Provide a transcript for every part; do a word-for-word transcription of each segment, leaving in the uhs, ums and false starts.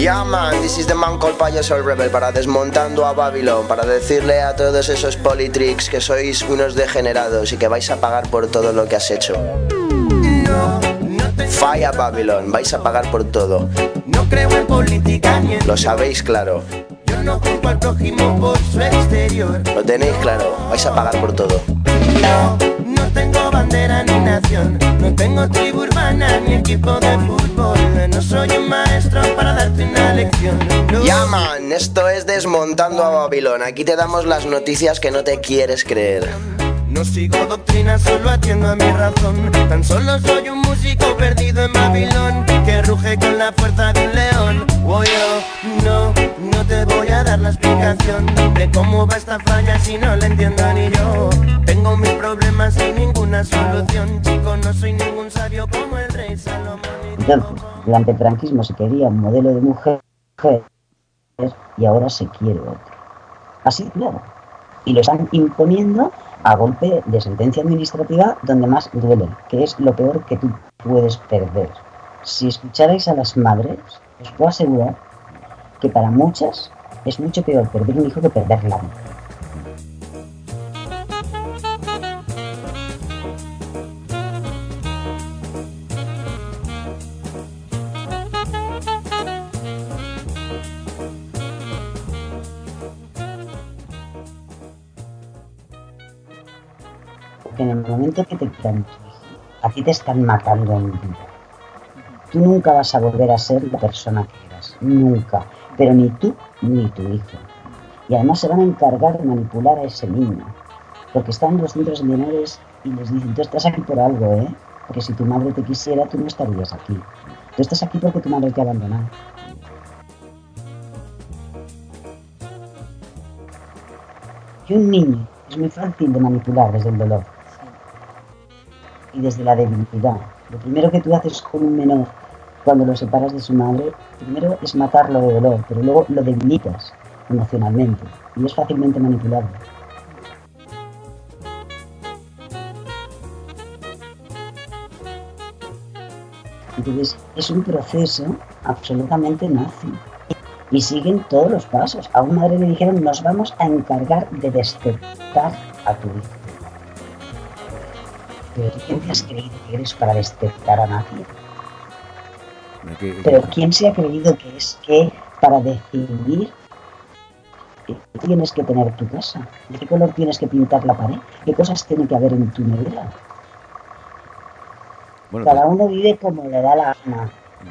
Yeah man, this is the man called Payaso el Rebel para Desmontando a Babylon, para decirle a todos esos politricks que sois unos degenerados y que vais a pagar por todo lo que has hecho. Falla Babylon, vais a pagar por todo. No creo en política ni en... Lo sabéis claro. Yo no culpo al prójimo por su exterior. Lo tenéis claro, vais a pagar por todo. No, no tengo bandera ni nación. No tengo tribu urbana ni equipo de fútbol. No soy un maestro para darte una lección. No. Ya man, esto es Desmontando a Babylon. Aquí te damos las noticias que no te quieres creer. No sigo doctrina, solo atiendo a mi razón. Tan solo soy un músico perdido en Babilón, que ruge con la fuerza de un león. Oh, yo, no, no te voy a dar la explicación de cómo va esta falla si no la entiendo ni yo. Tengo mis problemas sin ninguna solución. Chico, no soy ningún sabio como el rey Salomón. Entonces, durante el franquismo se quería un modelo de mujer y ahora se quiere otro. Así, claro. Y lo están imponiendo a golpe de sentencia administrativa donde más duele, que es lo peor que tú puedes perder. Si escucharais a las madres, os puedo asegurar que para muchas es mucho peor perder un hijo que perder la vida. Porque en el momento que te quitan, a ti te están matando en vida. Tú nunca vas a volver a ser la persona que eras, nunca, pero ni tú ni tu hijo. Y además se van a encargar de manipular a ese niño, porque están en los centros de menores y les dicen, tú estás aquí por algo, ¿eh? Porque si tu madre te quisiera, tú no estarías aquí. Tú estás aquí porque tu madre te ha abandonado. Y un niño es muy fácil de manipular desde el dolor y desde la debilidad. Lo primero que tú haces con un menor cuando lo separas de su madre, primero es matarlo de dolor, pero luego lo debilitas emocionalmente y es fácilmente manipulable. Entonces es un proceso absolutamente nazi y siguen todos los pasos. A una madre le dijeron, nos vamos a encargar de desteptar a tu hijo. ¿Pero quién te has creído que eres para desteptar a nadie? ¿Qué, qué? ¿Pero quién se ha creído que es que para decidir qué tienes que tener tu casa? ¿De qué color tienes que pintar la pared? ¿Qué cosas tiene que haber en tu nevera? Bueno, Cada pues, uno vive como le da la gana.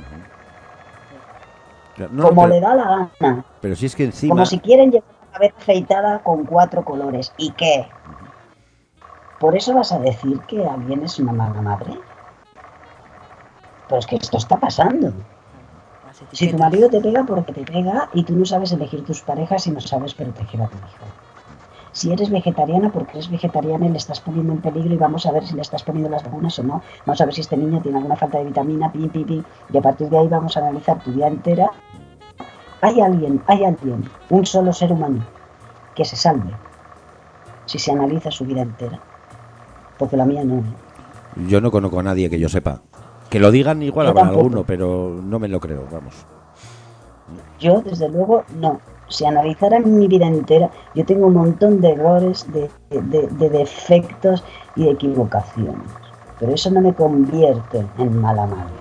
claro, no, Como pero, le da la gana. pero si es que encima... Como si quieren llevar la cabeza afeitada con cuatro colores. ¿Y qué? ¿Por eso vas a decir que alguien es una mala madre? Pero es que esto está pasando. Si tu marido te pega porque te pega y tú no sabes elegir tus parejas y no sabes proteger a tu hijo. Si eres vegetariana porque eres vegetariana y le estás poniendo en peligro y vamos a ver si le estás poniendo las vacunas o no. Vamos a ver si este niño tiene alguna falta de vitamina, pi, pi, pi. Y a partir de ahí vamos a analizar tu vida entera. Hay alguien, hay alguien, un solo ser humano que se salve si se analiza su vida entera. Porque la mía no. ¿eh? Yo no conozco a nadie que yo sepa. Que lo digan igual Yo habrá tampoco. alguno, pero no me lo creo, vamos. Yo, desde luego, no. Si analizaran mi vida entera, yo tengo un montón de errores, de, de, de defectos y de equivocaciones. Pero eso no me convierte en mala madre.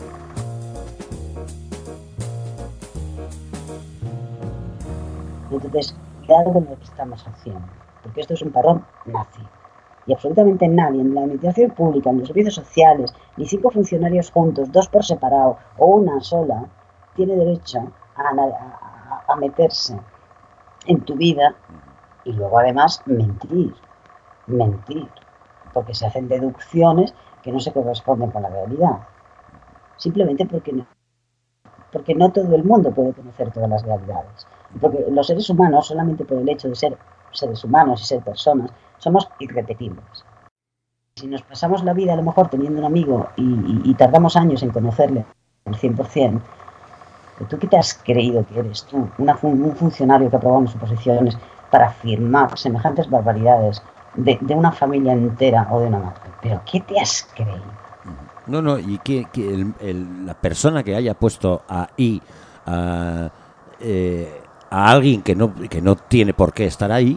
Entonces, cuidado con lo que estamos haciendo. Porque esto es un parón nazi. Y absolutamente nadie en la administración pública, en los servicios sociales, ni cinco funcionarios juntos, dos por separado o una sola, tiene derecho a, a, a meterse en tu vida y luego además mentir, mentir, porque se hacen deducciones que no se corresponden con la realidad, simplemente porque no, porque no todo el mundo puede conocer todas las realidades, porque los seres humanos, solamente por el hecho de ser seres humanos y ser personas, somos irrepetibles. Si nos pasamos la vida a lo mejor teniendo un amigo y, y, y tardamos años en conocerle al cien por ciento, ¿tú qué te has creído que eres tú? Una, un funcionario que aprobó sus oposiciones para firmar semejantes barbaridades de, de una familia entera o de una madre. ¿Pero qué te has creído? No, no, y que, que el, el, la persona que haya puesto ahí a, eh, a alguien que no, que no tiene por qué estar ahí.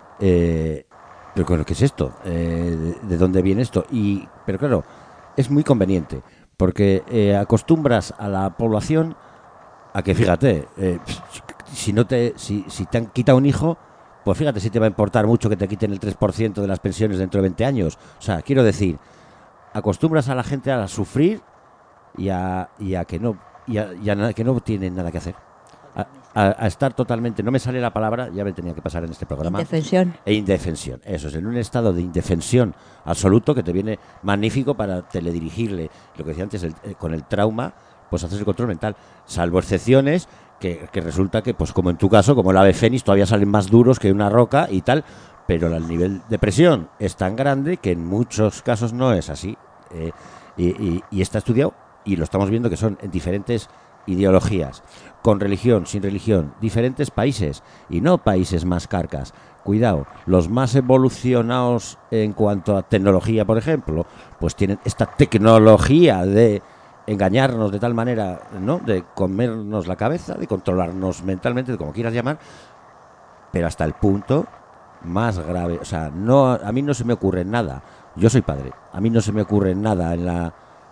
Eh, pero ¿qué es esto? Eh, ¿de, ¿De dónde viene esto? Y, pero claro, es muy conveniente, porque eh, acostumbras a la población a que, fíjate, eh, si, no te, si, si te han quitado un hijo, pues fíjate si te va a importar mucho que te quiten el tres por ciento de las pensiones dentro de veinte años. O sea, quiero decir, acostumbras a la gente a sufrir y a, y a que no y a, y a que no tienen nada que hacer. A, a, a estar totalmente, no me sale la palabra, ya me tenía que pasar en este programa. Indefensión. E indefensión, eso es, en un estado de indefensión absoluto que te viene magnífico para teledirigirle, lo que decía antes, el, eh, con el trauma, pues haces el control mental, salvo excepciones que, que resulta que, pues como en tu caso, como el ave fénix, todavía salen más duros que una roca y tal, pero el nivel de presión es tan grande que en muchos casos no es así, eh, y, y, y está estudiado y lo estamos viendo que son en diferentes ideologías, con religión, sin religión, diferentes países y no países más carcas. Cuidado, los más evolucionados en cuanto a tecnología, por ejemplo, pues tienen esta tecnología de engañarnos de tal manera, ¿no? De comernos la cabeza, de controlarnos mentalmente, de como quieras llamar, pero hasta el punto más grave. O sea, no, a mí no se me ocurre nada. Yo soy padre. A mí no se me ocurre nada en la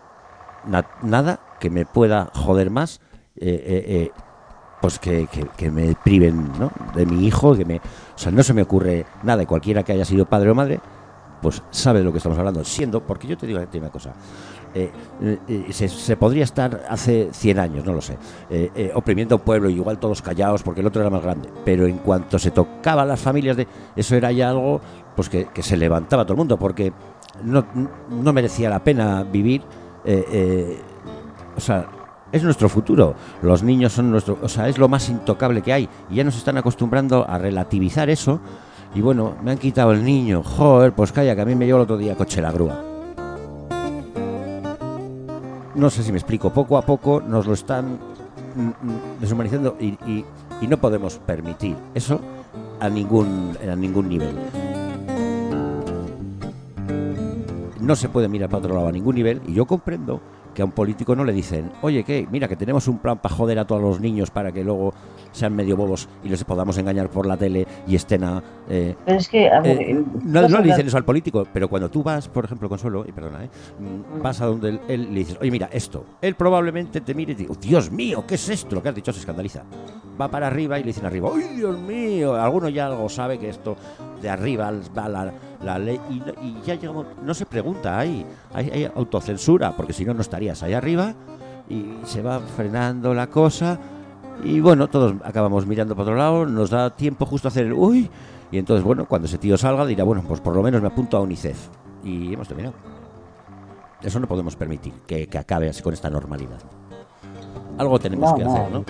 na, nada que me pueda joder más, eh, eh, eh, pues que, que, que me priven, ¿no? De mi hijo, que me, o sea, no se me ocurre nada. Y cualquiera que haya sido padre o madre, pues sabe de lo que estamos hablando. Siendo, porque yo te digo una cosa. Eh, eh, se, se podría estar hace cien años, no lo sé, eh, eh, oprimiendo a un pueblo, igual todos callados porque el otro era más grande, pero en cuanto se tocaba a las familias, de eso era ya algo pues que, que se levantaba todo el mundo, porque no, no merecía la pena vivir, eh, eh, o sea, es nuestro futuro, los niños son nuestro, o sea, es lo más intocable que hay, y ya nos están acostumbrando a relativizar eso, y bueno, me han quitado el niño, joder, pues calla, que a mí me llevó el otro día coche la grúa. No sé si me explico, poco a poco nos lo están deshumanizando y, y, y no podemos permitir eso a ningún, a ningún nivel. No se puede mirar para otro lado a ningún nivel y yo comprendo que a un político no le dicen, oye, ¿qué? Mira, que tenemos un plan para joder a todos los niños para que luego sean medio bobos y les podamos engañar por la tele y estén a... Eh, pero es que, a ver... Eh, no, no le dicen eso al político, pero cuando tú vas, por ejemplo, Consuelo, y perdona, ¿eh? vas a donde él, él le dices, oye, mira, esto, él probablemente te mire y te dice, Dios mío, ¿qué es esto? Lo que has dicho se escandaliza. Va para arriba y le dicen arriba, ¡ay, Dios mío! Alguno ya algo sabe que esto de arriba va la, la ley y, y ya llegamos, no se pregunta, hay, hay, hay autocensura, porque si no, no estarías ahí arriba y se va frenando la cosa y bueno, todos acabamos mirando para otro lado, nos da tiempo justo a hacer el uy, y entonces bueno, cuando ese tío salga dirá, bueno, pues por lo menos me apunto a UNICEF y hemos terminado. Eso no podemos permitir que, que acabe así con esta normalidad. Algo tenemos no, que no. hacer, ¿no?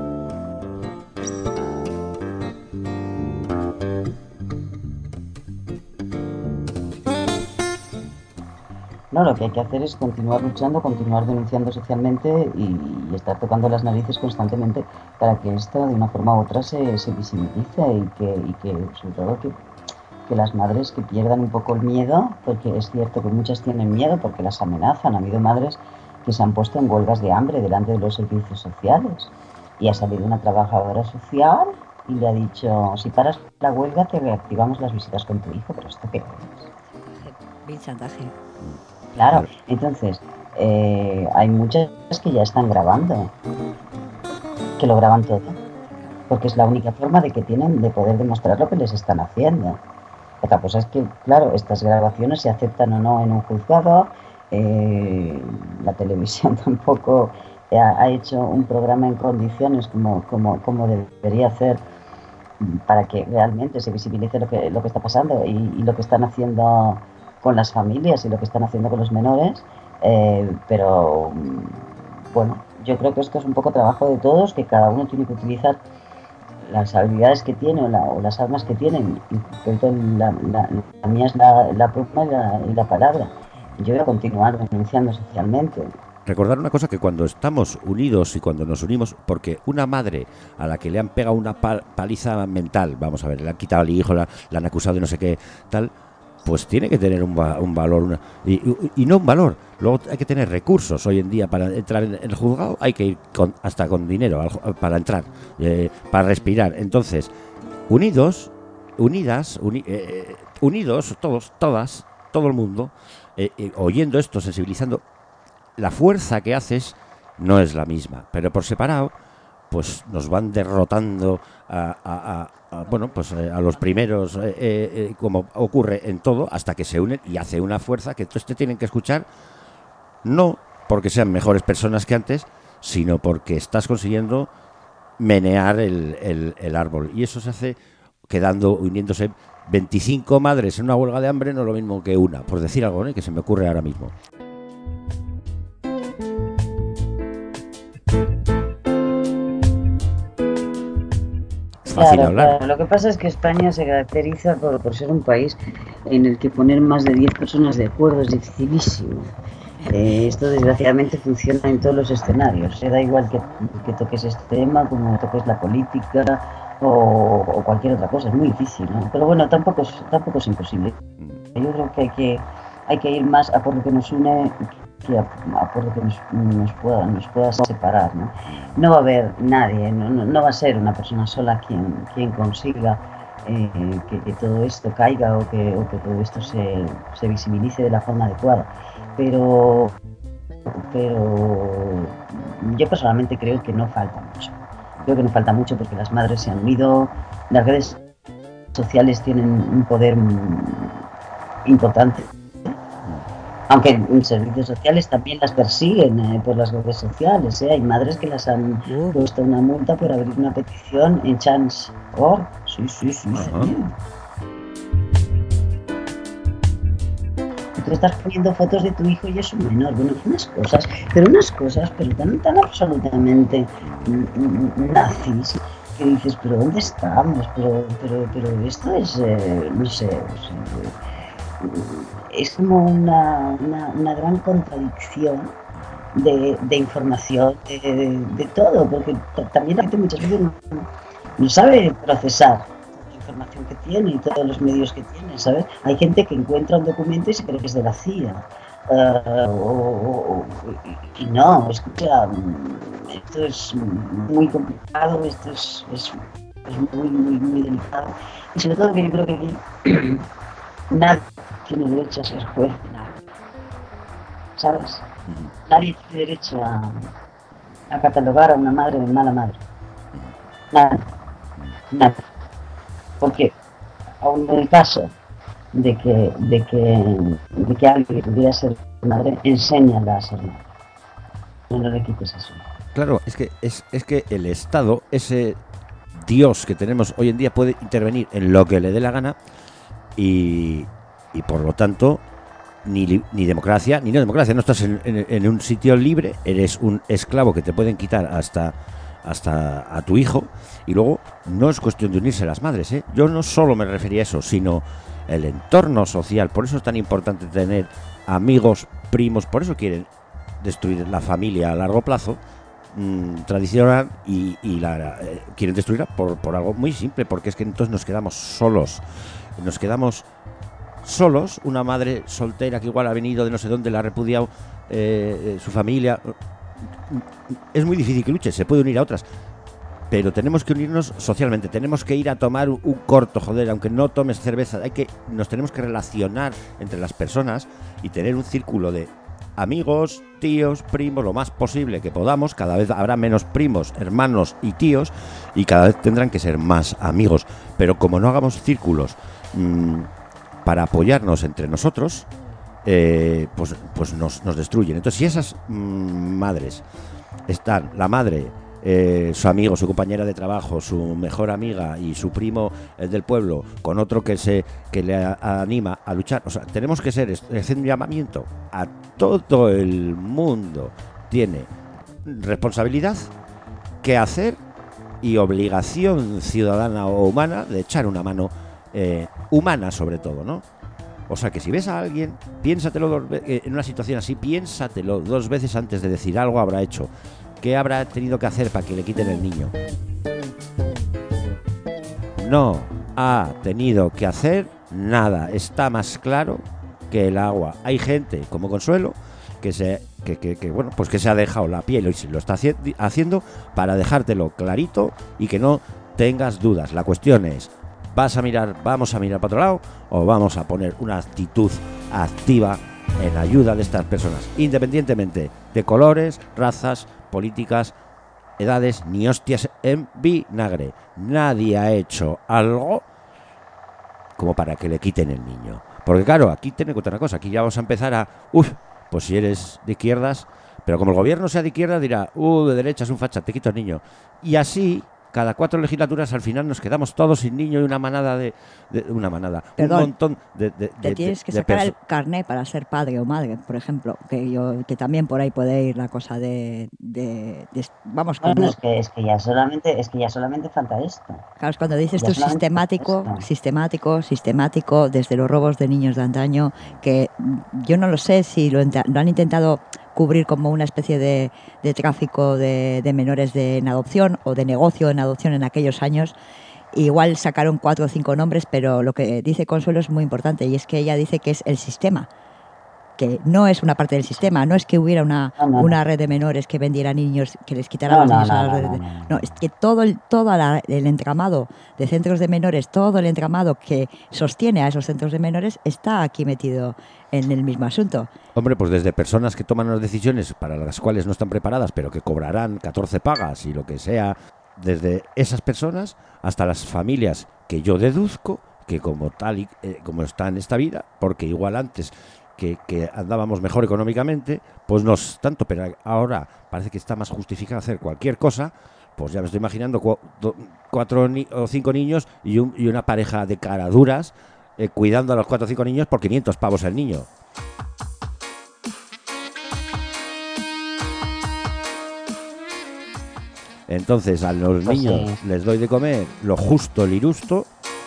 No, lo que hay que hacer es continuar luchando, continuar denunciando socialmente y, y estar tocando las narices constantemente para que esto de una forma u otra se, se visibilice y que, y que sobre todo que, que las madres que pierdan un poco el miedo, porque es cierto que muchas tienen miedo porque las amenazan. Ha habido madres que se han puesto en huelgas de hambre delante de los servicios sociales y ha salido una trabajadora social y le ha dicho, si paras la huelga te reactivamos las visitas con tu hijo, pero ¿esto qué es? Bien chantaje. Claro, entonces, eh, hay muchas que ya están grabando, que lo graban todo, porque es la única forma de que tienen de poder demostrar lo que les están haciendo. Otra cosa es que, claro, estas grabaciones se aceptan o no en un juzgado, eh, la televisión tampoco ha, ha hecho un programa en condiciones como, como, como debería hacer para que realmente se visibilice lo que, lo que está pasando y, y lo que están haciendo con las familias y lo que están haciendo con los menores, eh, pero bueno, yo creo que esto es un poco trabajo de todos, que cada uno tiene que utilizar las habilidades que tiene o, la, o las armas que tienen, y la, la, la mía es la, la pluma y la, y la palabra. Yo voy a continuar denunciando socialmente. Recordar una cosa, que cuando estamos unidos y cuando nos unimos, porque una madre a la que le han pegado una paliza mental, vamos a ver, le han quitado al hijo, la, la han acusado de no sé qué, tal, pues tiene que tener un, va- un valor, una- y, y- y no un valor. Luego hay que tener recursos. Hoy en día para entrar en el juzgado hay que ir con- hasta con dinero al ju- para entrar, eh, para respirar. Entonces, unidos, unidas, uni- eh, unidos, todos, todas, todo el mundo, eh, eh, oyendo esto, sensibilizando, la fuerza que haces no es la misma, pero por separado pues nos van derrotando a, a- a- a, bueno, pues eh, a los primeros, eh, eh, eh, como ocurre en todo, hasta que se unen y hace una fuerza que entonces te tienen que escuchar, no porque sean mejores personas que antes, sino porque estás consiguiendo menear el, el- el árbol. Y eso se hace quedando, uniéndose veinticinco madres en una huelga de hambre, no es lo mismo que una, por decir algo, ¿no? Que se me ocurre ahora mismo. Es fácil Claro, hablar. claro. Lo que pasa es que España se caracteriza por, por ser un país en el que poner más de diez personas de acuerdo es dificilísimo. Eh, esto desgraciadamente funciona en todos los escenarios. Se da igual que, que toques este tema, como toques la política o, o cualquier otra cosa. Es muy difícil, ¿no? Pero bueno, tampoco es, tampoco es imposible. Yo creo que hay que, hay que ir más a por lo que nos une que a, a por lo que nos, nos, pueda, nos pueda separar, ¿no? No va a haber nadie, no, no, no va a ser una persona sola quien, quien consiga eh, que, que todo esto caiga o que, o que todo esto se, se visibilice de la forma adecuada. Pero, pero yo personalmente creo que no falta mucho. Creo que no falta mucho porque las madres se han unido, las redes sociales tienen un poder importante. Aunque en servicios sociales también las persiguen eh, por las redes sociales. ¿eh? Hay madres que las han Uh. puesto una multa por abrir una petición en chance punto org. Sí, sí, sí. Ajá. sí. Tú estás poniendo fotos de tu hijo y es un menor. Bueno, unas cosas, pero unas cosas, pero tan, tan absolutamente mm, nazis que dices, pero ¿dónde estamos? Pero, pero, pero esto es, eh, no sé, es, es como una, una, una gran contradicción de, de información, de, de, de todo, porque t- también la gente muchas veces no, no sabe procesar la información que tiene y todos los medios que tiene, ¿sabes? Hay gente que encuentra un documento y se cree que es de la C I A. Uh, o, o, y no, escucha, esto es muy complicado, esto es, es, es muy, muy, muy delicado. Y sobre todo que yo creo que aquí nadie tiene derecho a ser juez de nada, ¿sabes? Nadie tiene derecho a, a catalogar a una madre de mala madre. Nada, nada. Porque aún en el caso de que, de que, de que alguien pudiera ser madre, enséñala a ser madre. No, no le quites eso. Claro, es que es, es que el Estado, ese Dios que tenemos hoy en día, puede intervenir en lo que le dé la gana y, y por lo tanto ni, li- ni democracia ni no democracia. No estás en, en- en un sitio libre, eres un esclavo que te pueden quitar hasta hasta a tu hijo. Y luego no es cuestión de unirse las madres, ¿eh? Yo no solo me refería a eso, sino el entorno social. Por eso es tan importante tener amigos, primos. Por eso quieren destruir la familia a largo plazo mmm, tradicional y, y la eh, quieren destruirla por, por algo muy simple, porque es que entonces nos quedamos solos. Nos quedamos solos, una madre soltera que igual ha venido de no sé dónde, la ha repudiado eh, eh, su familia. Es muy difícil que luche, se puede unir a otras, pero tenemos que unirnos socialmente, tenemos que ir a tomar un, un corto, joder, aunque no tomes cerveza, hay que, nos tenemos que relacionar entre las personas y tener un círculo de amigos, tíos, primos, lo más posible que podamos. Cada vez habrá menos primos, hermanos y tíos, y cada vez tendrán que ser más amigos, pero como no hagamos círculos mmm, para apoyarnos entre nosotros, eh, pues, pues nos, nos destruyen. Entonces, si esas mmm, madres están, la madre, eh, su amigo, su compañera de trabajo, su mejor amiga y su primo, el del pueblo, con otro que se que le a, a anima a luchar, o sea, tenemos que ser, hacer un llamamiento a todo el mundo. Tiene responsabilidad que hacer y obligación ciudadana o humana de echar una mano, eh, humana sobre todo, ¿no? O sea que si ves a alguien, piénsatelo dos ve- en una situación así, piénsatelo dos veces antes de decir algo habrá hecho. ¿Qué habrá tenido que hacer para que le quiten el niño? No ha tenido que hacer nada está más claro que el agua. Hay gente como Consuelo que se que, que, que bueno, pues que se ha dejado la piel y se lo está haci- haciendo para dejártelo clarito y que no tengas dudas. La cuestión es, ¿vas a mirar, vamos a mirar para otro lado o vamos a poner una actitud activa en ayuda de estas personas, independientemente de colores, razas, políticas, edades, ni hostias en vinagre? Nadie ha hecho algo como para que le quiten el niño. Porque claro, aquí ten en cuenta una cosa, aquí ya vamos a empezar a, uff, pues si eres de izquierdas, pero como el gobierno sea de izquierda dirá, uh, de derecha es un facha, te quito el niño. Y así, cada cuatro legislaturas al final nos quedamos todos sin niño y una manada de, de una manada, Perdón, un montón de, de, te de, tienes que de sacar perso- el carné para ser padre o madre, por ejemplo, que yo que también por ahí puede ir la cosa de, de, de vamos, Bueno, cuando, es que, es que ya solamente, es que ya solamente falta esto. claro, es cuando dices Ya tú solamente sistemático, esto. sistemático, sistemático, desde los robos de niños de antaño, que mm, yo no lo sé si lo, enta- lo han intentado cubrir como una especie de, de tráfico de, de menores de, en adopción o de negocio en adopción en aquellos años. Igual sacaron cuatro o cinco nombres, pero lo que dice Consuelo es muy importante y es que ella dice que es el sistema, que no es una parte del sistema, no es que hubiera una, No, no, una no. red de menores que vendiera niños, que les quitara No, los no, niños a no, las no, redes no, de- no, no. no, es que todo el, todo la- el entramado de centros de menores, todo el entramado que sostiene a esos centros de menores está aquí metido en el mismo asunto. Hombre, pues desde personas que toman las decisiones para las cuales no están preparadas, pero que cobrarán catorce pagas y lo que sea, desde esas personas hasta las familias que yo deduzco que como tal y eh, como está en esta vida, porque igual antes que, que andábamos mejor económicamente, pues no es tanto, pero ahora parece que está más justificado hacer cualquier cosa. Pues ya me estoy imaginando cu- do- cuatro ni- o cinco niños y, un- y una pareja de caraduras eh, cuidando a los cuatro o cinco niños por quinientos pavos el niño. Entonces a los Pues niños sí. les doy de comer lo justo, el irusto.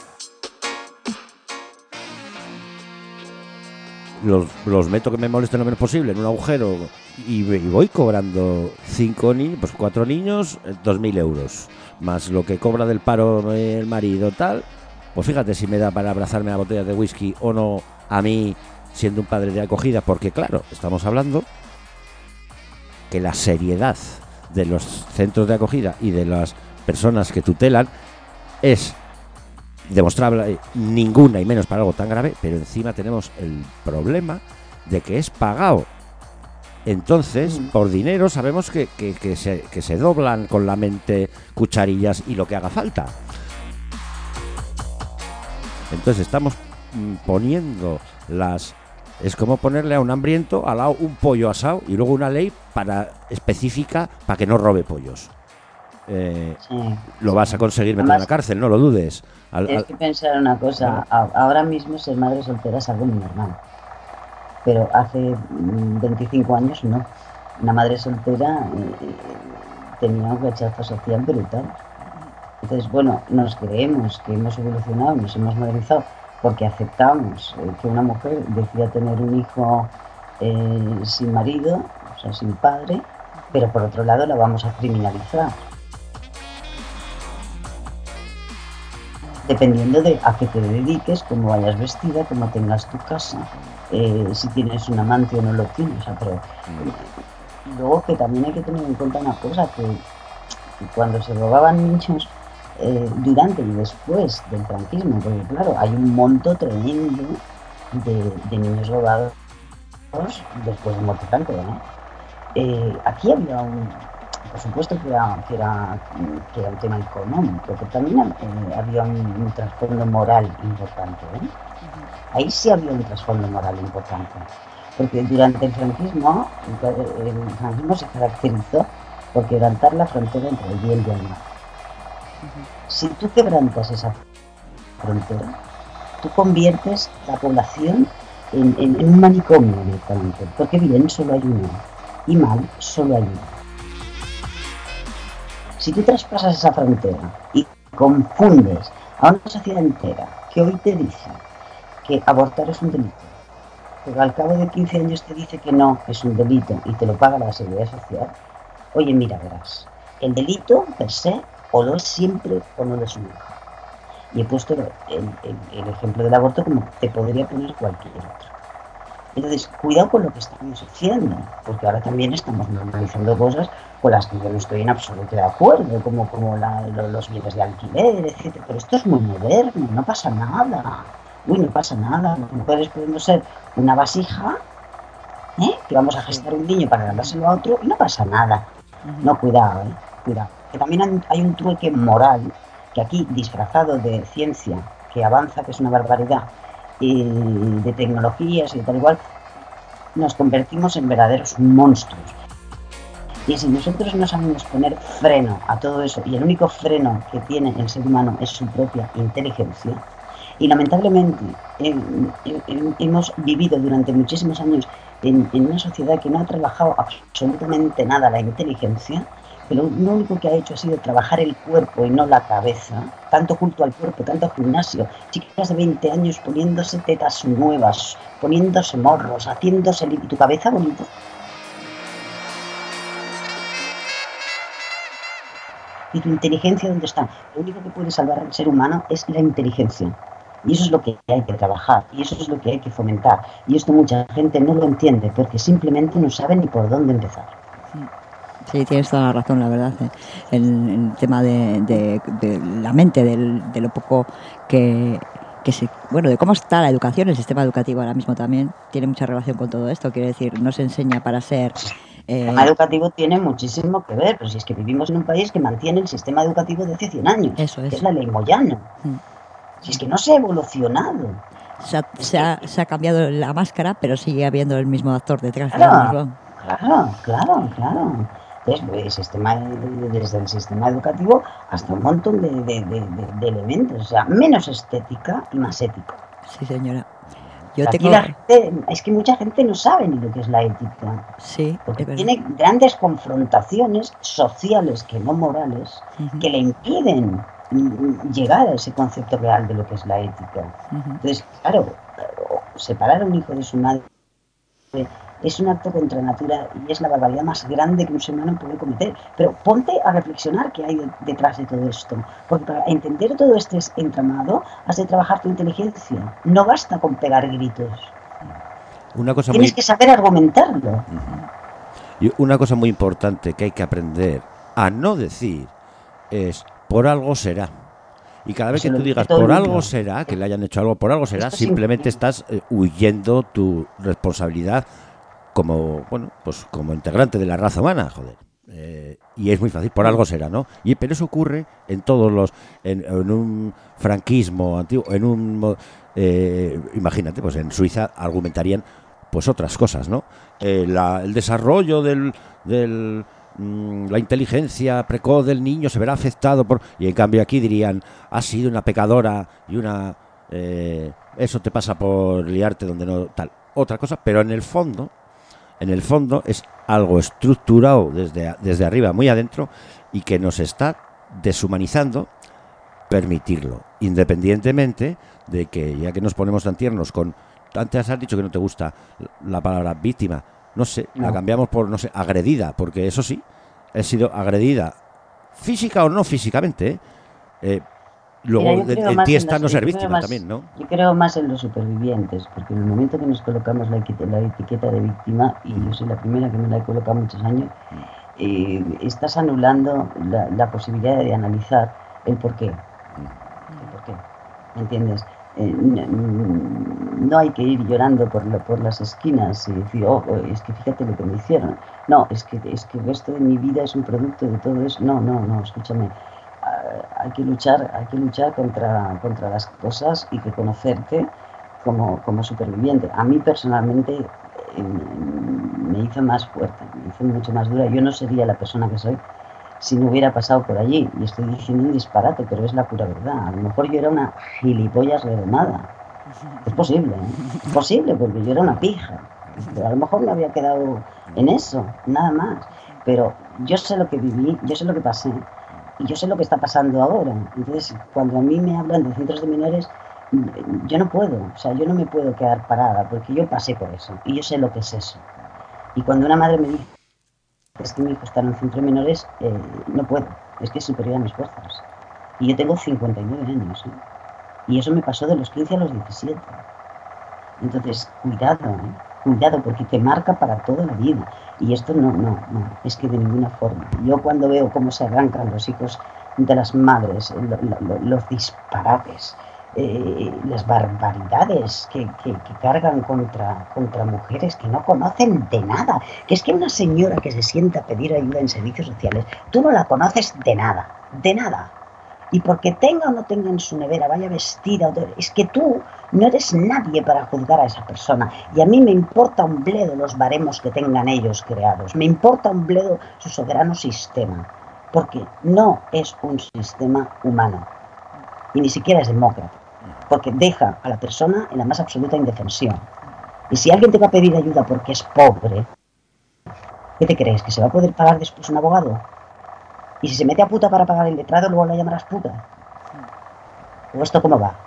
Los, los meto que me molesten lo menos posible en un agujero y, y voy cobrando cinco niños, pues cuatro niños, eh, dos mil euros. Más lo que cobra del paro el marido, tal. Pues fíjate si me da para abrazarme a botellas de whisky o no a mí siendo un padre de acogida, porque claro, estamos hablando que la seriedad de los centros de acogida y de las personas que tutelan es demostrable ninguna y menos para algo tan grave, pero encima tenemos el problema de que es pagado. Entonces, Mm. por dinero sabemos que, que, que, se, que se doblan con la mente cucharillas y lo que haga falta. Entonces estamos mm, poniendo las... Es como ponerle a un hambriento al lado un pollo asado y luego una ley para específica para que no robe pollos. Eh, Sí. lo vas a conseguir meter en la Además, cárcel, no lo dudes. Al- tienes al- que pensar una cosa, a- ahora mismo ser madre soltera es algo muy normal, pero hace mm, veinticinco años no. Una madre soltera eh, tenía un rechazo social brutal. Entonces, bueno, nos creemos que hemos evolucionado, nos hemos modernizado, porque aceptamos eh, que una mujer decida tener un hijo eh, sin marido, o sea, sin padre, pero por otro lado la vamos a criminalizar. Dependiendo de a qué te dediques, cómo vayas vestida, cómo tengas tu casa, eh, si tienes un amante o no lo tienes. O sea, pero, eh, y luego que también hay que tener en cuenta una cosa, que, que cuando se robaban niños eh, durante y después del franquismo, porque claro, hay un monto tremendo de, de niños robados después de muerte franco, ¿no? Eh, aquí había un, por supuesto que era, que era, que era un tema económico, pero también eh, había un, un trasfondo moral importante, ¿eh? Ahí sí había un trasfondo moral importante, porque durante el franquismo, el, el franquismo se caracterizó por quebrantar la frontera entre el bien y el mal. Si tú quebrantas esa frontera, tú conviertes la población en, en, en un manicomio directamente, porque bien solo hay uno y mal solo hay uno. Si tú traspasas esa frontera y confundes a una sociedad entera que hoy te dice que abortar es un delito, pero al cabo de quince años te dice que no es un delito y te lo paga la Seguridad Social, oye, mira, verás, el delito per se o lo es siempre o no lo es nunca. Y he puesto el, el, el ejemplo del aborto como te podría poner cualquier otro. Entonces, cuidado con lo que estamos haciendo, porque ahora también estamos normalizando cosas con las que yo no estoy en absoluto de acuerdo, como, como la, lo, los bienes de alquiler, etcétera. Pero esto es muy moderno, no pasa nada. Uy, no pasa nada. Las mujeres podemos ser una vasija, ¿eh? Que vamos a gestar un niño para dárselo a otro y no pasa nada. No, cuidado, ¿eh? Cuidado. Que también hay, hay un trueque moral que aquí, disfrazado de ciencia, que avanza, que es una barbaridad, y de tecnologías y tal igual, nos convertimos en verdaderos monstruos. Y si nosotros no sabemos poner freno a todo eso, y el único freno que tiene el ser humano es su propia inteligencia, y lamentablemente eh, eh, eh, hemos vivido durante muchísimos años en, en una sociedad que no ha trabajado absolutamente nada la inteligencia, pero lo único que ha hecho ha sido trabajar el cuerpo y no la cabeza, tanto culto al cuerpo, tanto gimnasio, chicas de veinte años poniéndose tetas nuevas, poniéndose morros, haciéndose y tu cabeza bonita. ¿Y tu inteligencia dónde está? Lo único que puede salvar al ser humano es la inteligencia. Y eso es lo que hay que trabajar, y eso es lo que hay que fomentar. Y esto mucha gente no lo entiende, porque simplemente no sabe ni por dónde empezar. Sí, tienes toda la razón, la verdad. El, el tema de, de, de la mente, del, de lo poco que, que se... Bueno, de cómo está la educación, el sistema educativo ahora mismo también tiene mucha relación con todo esto. Quiero decir, no se enseña para ser... El sistema eh, educativo tiene muchísimo que ver, pero si es que vivimos en un país que mantiene el sistema educativo de hace cien años, eso es. que es la ley Moyano. Mm. Si es que no se ha evolucionado. Se ha, se, ha, se ha cambiado la máscara, pero sigue habiendo el mismo actor detrás. Claro, claro, claro, claro. Entonces, el sistema, desde el sistema educativo hasta un montón de, de, de, de elementos, o sea, menos estética y más ético. Sí, señora. Yo Aquí tengo... la gente, es que mucha gente no sabe ni lo que es la ética. Sí, porque tiene grandes confrontaciones sociales, que no morales, uh-huh. que le impiden llegar a ese concepto real de lo que es la ética. Uh-huh. Entonces, claro, separar a un hijo de su madre es un acto contra natura y es la barbaridad más grande que un ser humano puede cometer. Pero ponte a reflexionar qué hay detrás de todo esto. Porque para entender todo este entramado has de trabajar tu inteligencia. No basta con pegar gritos. Una cosa Tienes muy... que saber argumentarlo. Uh-huh. Y una cosa muy importante que hay que aprender a no decir es por algo será. Y cada vez que tú digas por algo será, que le hayan hecho algo, por algo será, simplemente estás eh, huyendo tu responsabilidad como, bueno, pues como integrante de la raza humana, joder. Eh, y es muy fácil, por algo será, ¿no? Y pero eso ocurre en todos los, en, en un franquismo antiguo, en un, eh, imagínate, pues en Suiza argumentarían, pues otras cosas, ¿no? Eh, la, el desarrollo del, del mmm, la inteligencia precoz del niño se verá afectado por, y en cambio aquí dirían, has sido una pecadora y una, eh, eso te pasa por liarte donde no, tal, otra cosa, pero en el fondo. En el fondo es algo estructurado desde, desde arriba, muy adentro, y que nos está deshumanizando permitirlo, independientemente de que, ya que nos ponemos tan tiernos con... Antes has dicho que no te gusta la palabra víctima, no sé, no. La cambiamos por, no sé, agredida, porque eso sí, he sido agredida, física o no físicamente, ¿eh? eh Luego Mira, en ti está no ser víctima más, también, ¿no? Yo creo más en los supervivientes, porque en el momento que nos colocamos la, la etiqueta de víctima, y yo soy la primera que me la he colocado muchos años, eh, estás anulando la, la posibilidad de analizar el porqué. El porqué, ¿me entiendes? Eh, no, no hay que ir llorando por, la, por las esquinas y decir, oh, es que fíjate lo que me hicieron. No, es que, es que el resto de mi vida es un producto de todo eso. No, no, no, escúchame. Hay que luchar, hay que luchar contra, contra las cosas y reconocerte como, como superviviente. A mí personalmente eh, me hizo más fuerte, me hizo mucho más dura. Yo no sería la persona que soy si no hubiera pasado por allí. Y estoy diciendo un disparate, pero es la pura verdad. A lo mejor yo era una gilipollas redomada. Es posible, ¿eh? Es posible, porque yo era una pija. Pero a lo mejor me había quedado en eso, nada más. Pero yo sé lo que viví, yo sé lo que pasé. Y yo sé lo que está pasando ahora. Entonces, cuando a mí me hablan de centros de menores, yo no puedo, o sea, yo no me puedo quedar parada, porque yo pasé por eso, y yo sé lo que es eso. Y cuando una madre me dice, es que mi hijo está en un centro de menores, eh, no puedo, es que es superior a mis fuerzas. Y yo tengo cincuenta y nueve años, ¿eh? Y eso me pasó de los quince a los diecisiete. Entonces, cuidado, ¿eh? Cuidado, porque te marca para toda la vida. Y esto no, no, no, es que de ninguna forma. Yo cuando veo cómo se arrancan los hijos de las madres, lo, lo, los disparates, eh, las barbaridades que, que, que cargan contra, contra mujeres que no conocen de nada. Que es que una señora que se sienta a pedir ayuda en servicios sociales, tú no la conoces de nada, de nada. Y porque tenga o no tenga en su nevera, vaya vestida, es que tú no eres nadie para juzgar a esa persona. Y a mí me importa un bledo los baremos que tengan ellos creados, me importa un bledo su soberano sistema, porque no es un sistema humano, y ni siquiera es demócrata, porque deja a la persona en la más absoluta indefensión. Y si alguien te va a pedir ayuda porque es pobre, ¿qué te crees? ¿Que se va a poder pagar después un abogado? Y si se mete a puta para pagar el letrado, luego la llamarás puta. ¿O esto cómo va?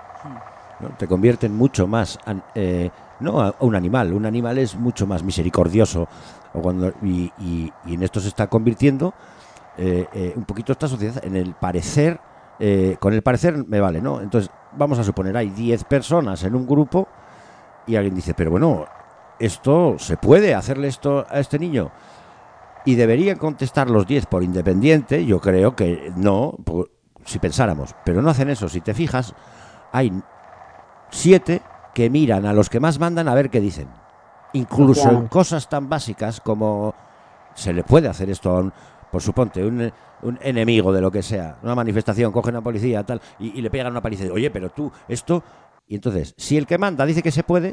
No, te convierten mucho más, eh, no a un animal. Un animal es mucho más misericordioso. O cuando, y, y, y en esto se está convirtiendo eh, eh, un poquito esta sociedad en el parecer. Eh, con el parecer me vale, ¿no? Entonces, vamos a suponer, hay diez personas en un grupo y alguien dice, pero bueno, esto se puede hacerle esto a este niño. Y deberían contestar los diez por independiente. Yo creo que no, por, si pensáramos. Pero no hacen eso. Si te fijas, hay siete que miran a los que más mandan a ver qué dicen. Incluso en cosas tan básicas como se le puede hacer esto a un, por suponte, un, un enemigo de lo que sea. Una manifestación, cogen a la policía tal y, y le pegan una paliza. Oye, pero tú, esto... Y entonces, si el que manda dice que se puede,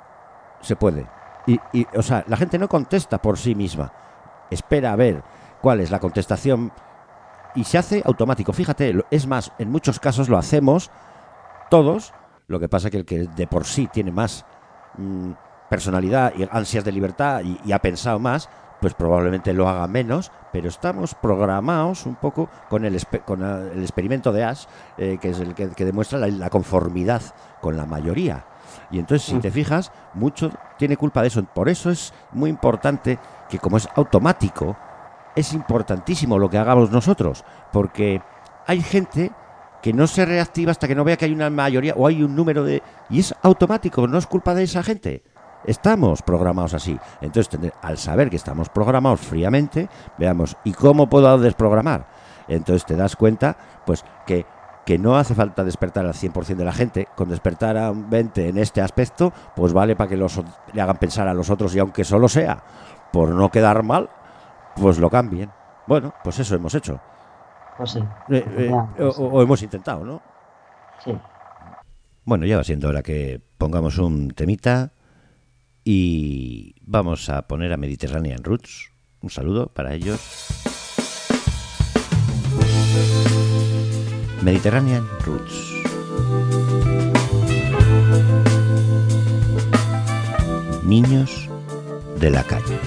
se puede. Y, y o sea, la gente no contesta por sí misma. Espera a ver cuál es la contestación y se hace automático. Fíjate, es más, en muchos casos lo hacemos todos. Lo que pasa es que el que de por sí tiene más mmm, personalidad y ansias de libertad y, y ha pensado más, pues probablemente lo haga menos, pero estamos programados un poco con el, con el experimento de Ash, eh, que es el que, que demuestra la, la conformidad con la mayoría. Y entonces, si te fijas, mucho tiene culpa de eso. Por eso es muy importante que, como es automático, es importantísimo lo que hagamos nosotros, porque hay gente que no se reactiva hasta que no vea que hay una mayoría o hay un número de... Y es automático, no es culpa de esa gente. Estamos programados así. Entonces, al saber que estamos programados fríamente, veamos, ¿y cómo puedo desprogramar? Entonces te das cuenta, pues, que... que no hace falta despertar al cien por ciento de la gente. Con despertar a un veinte por ciento en este aspecto, pues vale para que los, le hagan pensar a los otros, y aunque solo sea por no quedar mal, pues lo cambien. Bueno, pues eso hemos hecho. Pues sí. Eh, eh, o, o hemos intentado, ¿no? Sí. Bueno, ya va siendo hora que pongamos un temita y vamos a poner a Mediterranean Roots. Un saludo para ellos. Mediterranean Roots. Niños de la calle.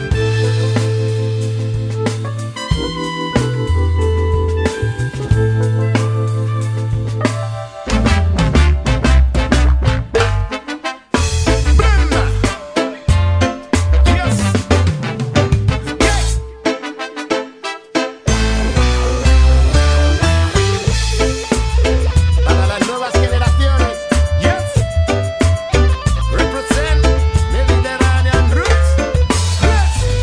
Represent Mediterranean Roots.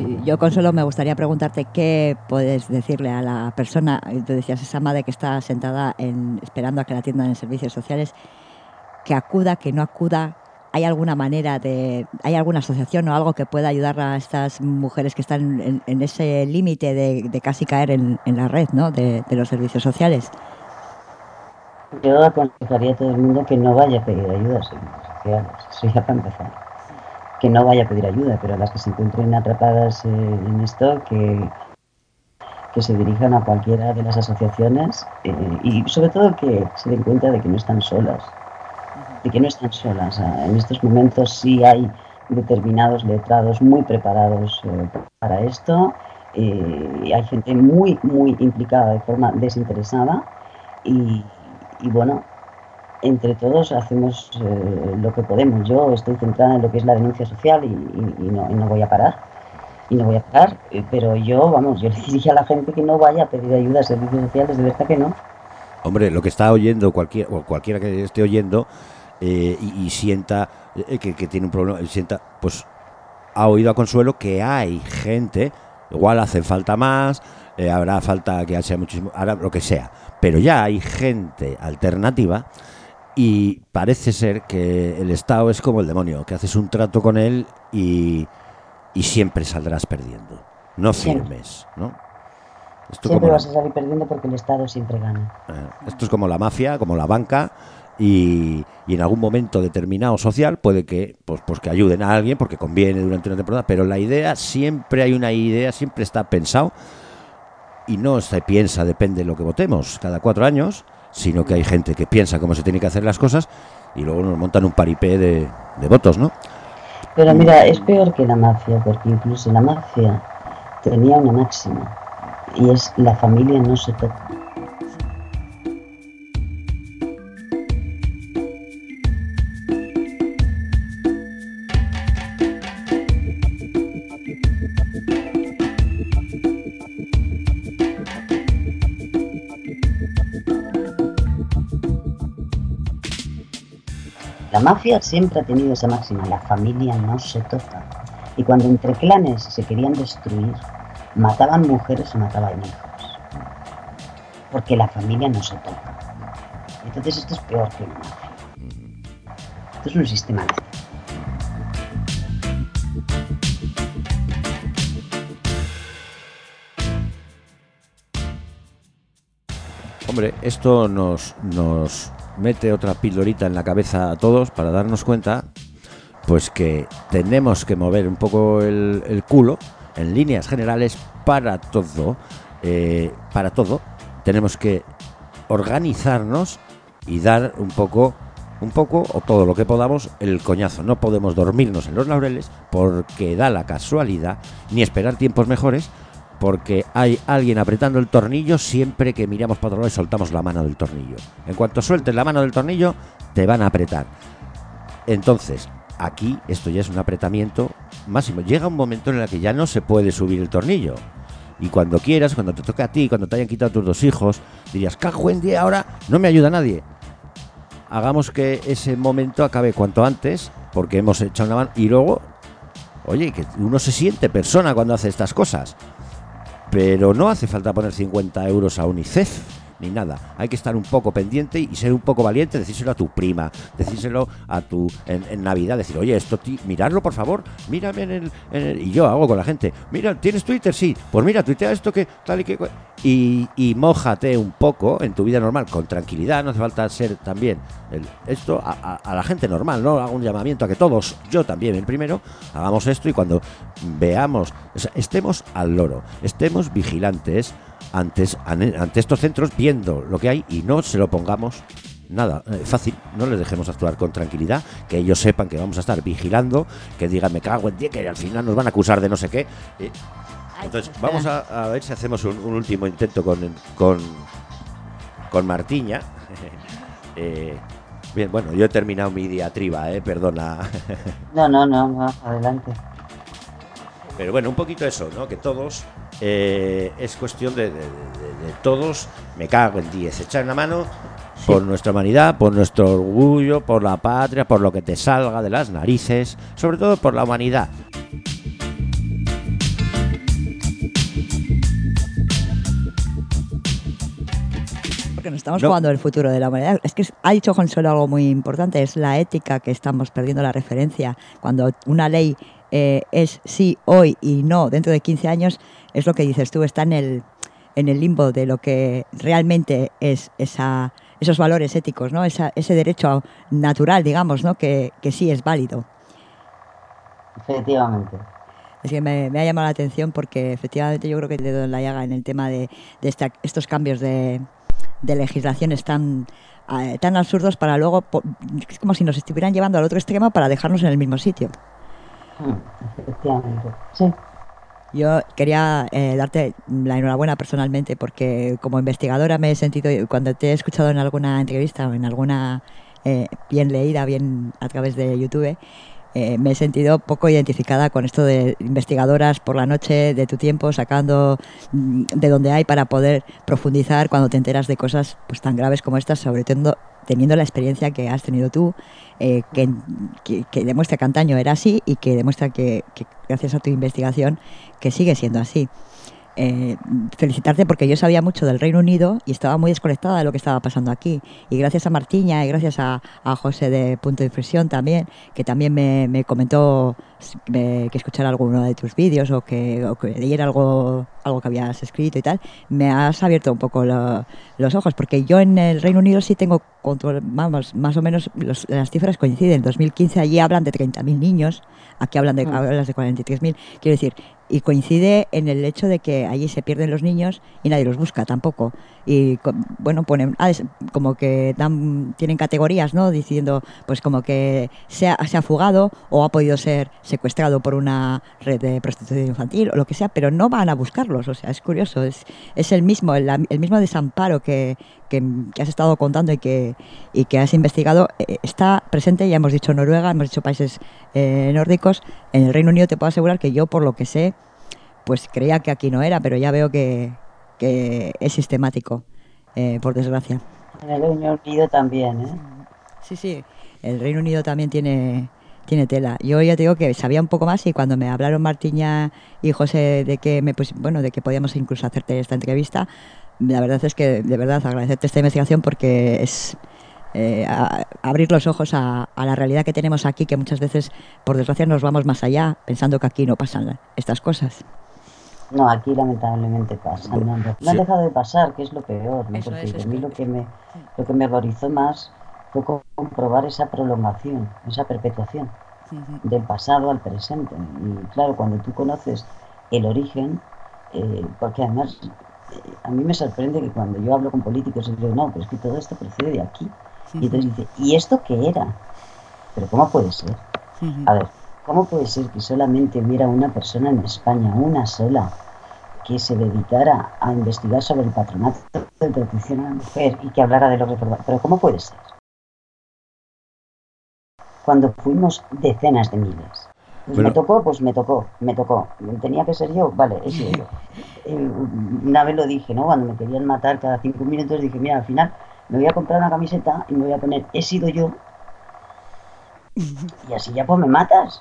yo, Consuelo, me gustaría preguntarte qué puedes decirle a la persona, tú decías, esa madre que está sentada en, esperando a que la atiendan en servicios sociales, que acuda, que no acuda. ¿Hay alguna manera de, hay alguna asociación o algo que pueda ayudar a estas mujeres que están en, en ese límite de, de casi caer en, en la red, ¿no?, de, de los servicios sociales? Yo aconsejaría a todo el mundo que no vaya a pedir ayuda a servicios sociales, eso ya para empezar. Que no vaya a pedir ayuda, pero a las que se encuentren atrapadas eh, en esto, que, que se dirijan a cualquiera de las asociaciones eh, y sobre todo que se den cuenta de que no están solas. de que no están solas. En estos momentos sí hay determinados letrados muy preparados eh, para esto, eh, hay gente muy, muy implicada de forma desinteresada y, y bueno, entre todos hacemos eh, lo que podemos. Yo estoy centrada en lo que es la denuncia social y, y, y, no, y no voy a parar. Y no voy a parar, eh, pero yo, vamos, yo le diría a la gente que no vaya a pedir ayuda a servicios sociales, de verdad que no. Hombre, lo que está oyendo cualquier, o cualquiera que esté oyendo, Eh, y, y sienta eh, que, que tiene un problema, sienta, pues ha oído a Consuelo que hay gente, igual hace falta más, eh, habrá falta que haya muchísimo, hará lo que sea, pero ya hay gente alternativa y parece ser que el Estado es como el demonio, que haces un trato con él y, y siempre saldrás perdiendo, no firmes, ¿no? Esto siempre como vas la, a salir perdiendo porque el Estado siempre gana. Eh, esto es como la mafia, como la banca. Y, y en algún momento determinado social puede que pues, pues que ayuden a alguien porque conviene durante una temporada, pero la idea, siempre hay una idea, siempre está pensado y no se piensa, depende de lo que votemos cada cuatro años, sino que hay gente que piensa cómo se tienen que hacer las cosas y luego nos montan un paripé de, de votos, ¿no? Pero mira, es peor que la mafia, porque incluso la mafia tenía una máxima y es: la familia no se toca. La mafia siempre ha tenido esa máxima: la familia no se toca. Y cuando entre clanes se querían destruir, mataban mujeres o mataban hijos. Porque la familia no se toca. Entonces esto es peor que la mafia. Esto es un sistema. Hombre, esto nos, nos mete otra pildorita en la cabeza a todos para darnos cuenta pues que tenemos que mover un poco el, el culo en líneas generales para todo, eh, para todo tenemos que organizarnos y dar un poco, un poco o todo lo que podamos el coñazo. No podemos dormirnos en los laureles porque da la casualidad, ni esperar tiempos mejores, porque hay alguien apretando el tornillo siempre que miramos para otro lado y soltamos la mano del tornillo. En cuanto sueltes la mano del tornillo, te van a apretar. Entonces, aquí esto ya es un apretamiento máximo. Llega un momento en el que ya no se puede subir el tornillo. Y cuando quieras, cuando te toque a ti, cuando te hayan quitado tus dos hijos, dirías: cago en día, ahora no me ayuda nadie. Hagamos que ese momento acabe cuanto antes, porque hemos echado una mano. Y luego, oye, que uno se siente persona cuando hace estas cosas. Pero no hace falta poner cincuenta euros a UNICEF ni nada. Hay que estar un poco pendiente y ser un poco valiente, decírselo a tu prima, decírselo a tu en, en Navidad, decir: oye, esto, tí, mirarlo por favor, mírame en el, en el... Y yo hago con la gente: mira, ¿tienes Twitter? Sí, pues mira, tuitea esto que tal y que... Y, y mójate un poco en tu vida normal, con tranquilidad. No hace falta ser también el, esto a, a, a la gente normal, ¿no? Hago un llamamiento a que todos, yo también el primero, hagamos esto y cuando veamos, o sea, estemos al loro, estemos vigilantes antes, ante estos centros, viendo lo que hay y no se lo pongamos nada, eh, fácil, no les dejemos actuar con tranquilidad, que ellos sepan que vamos a estar vigilando, que digan: me cago en ti, que al final nos van a acusar de no sé qué. Eh, entonces, vamos a, a ver si hacemos un, un último intento con, con, con Martiña. eh, bien, bueno, yo he terminado mi diatriba, eh, perdona. No, no, no, no, adelante. Pero bueno, un poquito eso, ¿no? Que todos, eh, es cuestión de, de, de, de todos, me cago en diez, echar una mano por sí. Nuestra humanidad, por nuestro orgullo, por la patria, por lo que te salga de las narices, sobre todo por la humanidad. que nos estamos No. jugando el futuro de la humanidad. Es que ha dicho Consuelo algo muy importante, es la ética, que estamos perdiendo la referencia. Cuando una ley eh, es sí hoy y no dentro de quince años, es lo que dices tú, está en el, en el limbo de lo que realmente es esa, esos valores éticos, ¿no? Esa, ese derecho natural, digamos, ¿no? que, que sí es válido. Efectivamente. Es que me, me ha llamado la atención porque efectivamente yo creo que el dedo en la llaga en el tema de, de esta, estos cambios de, de legislaciones tan, eh, tan absurdos para luego, po- es como si nos estuvieran llevando al otro extremo para dejarnos en el mismo sitio. Mm, Efectivamente. Sí. Yo quería eh, darte la enhorabuena personalmente porque como investigadora me he sentido, cuando te he escuchado en alguna entrevista o en alguna eh, bien leída, bien a través de YouTube, eh, me he sentido poco identificada con esto de investigadoras por la noche de tu tiempo, sacando mm, de donde hay para poder profundizar cuando te enteras de cosas pues tan graves como estas, sobre todo teniendo la experiencia que has tenido tú, eh, que, que, que demuestra que antaño era así y que demuestra que, que gracias a tu investigación que sigue siendo así. Eh, felicitarte porque yo sabía mucho del Reino Unido y estaba muy desconectada de lo que estaba pasando aquí. Y gracias a Martiña y gracias a, a José de Punto de Inflexión también, que también me, me comentó me, que escuchara alguno de tus vídeos o que, o que leyera algo, algo que habías escrito y tal, me has abierto un poco lo, los ojos, porque yo en el Reino Unido sí tengo control, vamos, más o menos los, las cifras coinciden. En dos mil quince allí hablan de treinta mil niños, aquí hablan de, Mm. hablas de cuarenta y tres mil. Quiero decir, y coincide en el hecho de que allí se pierden los niños y nadie los busca tampoco. Y co- bueno, ponen ah, es como que dan, tienen categorías, ¿no? Diciendo, pues como que se ha, se ha fugado o ha podido ser secuestrado por una red de prostitución infantil o lo que sea, pero no van a buscarlos. O sea, es curioso, es, es el mismo, el, el mismo desamparo que, que, que has estado contando y que, y que has investigado, eh, está presente. Ya hemos dicho Noruega, hemos dicho países eh, nórdicos. En el Reino Unido te puedo asegurar que yo, por lo que sé, pues creía que aquí no era, pero ya veo que, que es sistemático, eh, por desgracia. En el Reino Unido también, ¿eh? Sí, sí, el Reino Unido también tiene, tiene tela. Yo ya te digo que sabía un poco más y cuando me hablaron Martiña y José de que me pues, bueno, de que podíamos incluso hacerte esta entrevista, la verdad es que de verdad agradecerte esta investigación porque es eh, a- abrir los ojos a, a la realidad que tenemos aquí, que muchas veces, por desgracia, nos vamos más allá pensando que aquí no pasan estas cosas. No, aquí lamentablemente pasa. No, han de- no han Sí. dejado de pasar, que es lo peor, ¿no? Eso Porque es, a es mí que- lo que me lo que me horrorizó más fue co- comprobar esa prolongación, esa perpetuación del pasado al presente. Y claro, cuando tú conoces el origen, eh, porque además eh, a mí me sorprende que cuando yo hablo con políticos y digo, no, pero es que todo esto procede de aquí. Y entonces dice, ¿y esto qué era? Pero ¿cómo puede ser? A ver, ¿cómo puede ser que solamente hubiera una persona en España, una sola, que se dedicara a investigar sobre el patronato de protección a la mujer y que hablara de los reformados? Pero ¿cómo puede ser? Cuando fuimos decenas de miles. Pues Bueno. me tocó, pues me tocó, me tocó. Tenía que ser yo, vale, he sido yo. Eh, una vez lo dije, ¿no? Cuando me querían matar cada cinco minutos, dije, mira, al final me voy a comprar una camiseta y me voy a poner, he sido yo. Y así ya pues me matas.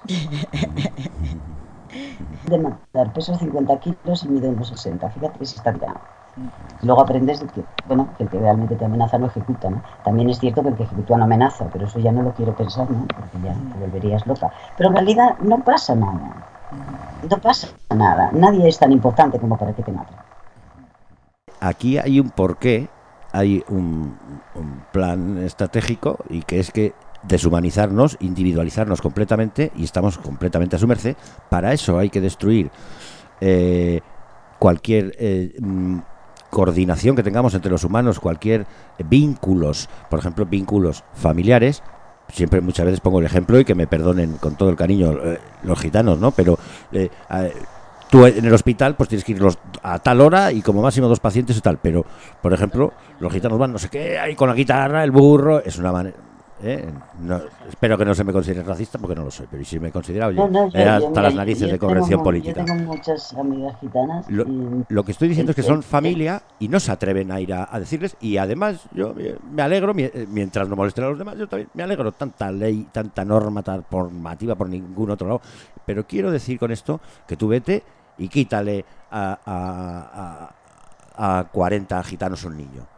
De matar, peso cincuenta kilos y mido unos sesenta. Fíjate que se está tirando. Luego aprendes de que, bueno, que el que realmente te amenaza no ejecuta, ¿no? También es cierto que el que ejecutúa no amenaza, pero eso ya no lo quiero pensar, ¿no? Porque ya te volverías loca. Pero en realidad no pasa nada. No pasa nada. Nadie es tan importante como para que te maten. Aquí hay un porqué, hay un, un plan estratégico, y que es que deshumanizarnos, individualizarnos completamente, y estamos completamente a su merced. Para eso hay que destruir eh, cualquier eh, mm, coordinación que tengamos entre los humanos, cualquier eh, vínculos, por ejemplo, vínculos familiares. Siempre muchas veces pongo el ejemplo, y que me perdonen con todo el cariño eh, los gitanos, ¿no? Pero eh, eh, tú en el hospital pues tienes que ir los, a tal hora y como máximo dos pacientes y tal, pero por ejemplo los gitanos van no sé qué, ahí con la guitarra, el burro, es una manera... ¿eh? No, espero que no se me considere racista porque no lo soy, pero si me considera, oye, No, no, yo, eh, yo, hasta mira, las yo- narices yo de corrección tengo mu- política. Yo tengo muchas amigas gitanas. Lo, y lo que estoy diciendo el- es que son el- familia y no se atreven a ir a, a decirles, y además yo eh, me alegro, mi- eh, mientras no molesten a los demás, yo también me alegro, tanta ley, tanta norma, tan normativa por ningún otro lado. Pero quiero decir con esto que tú vete y quítale a, a, a, a cuarenta gitanos un niño.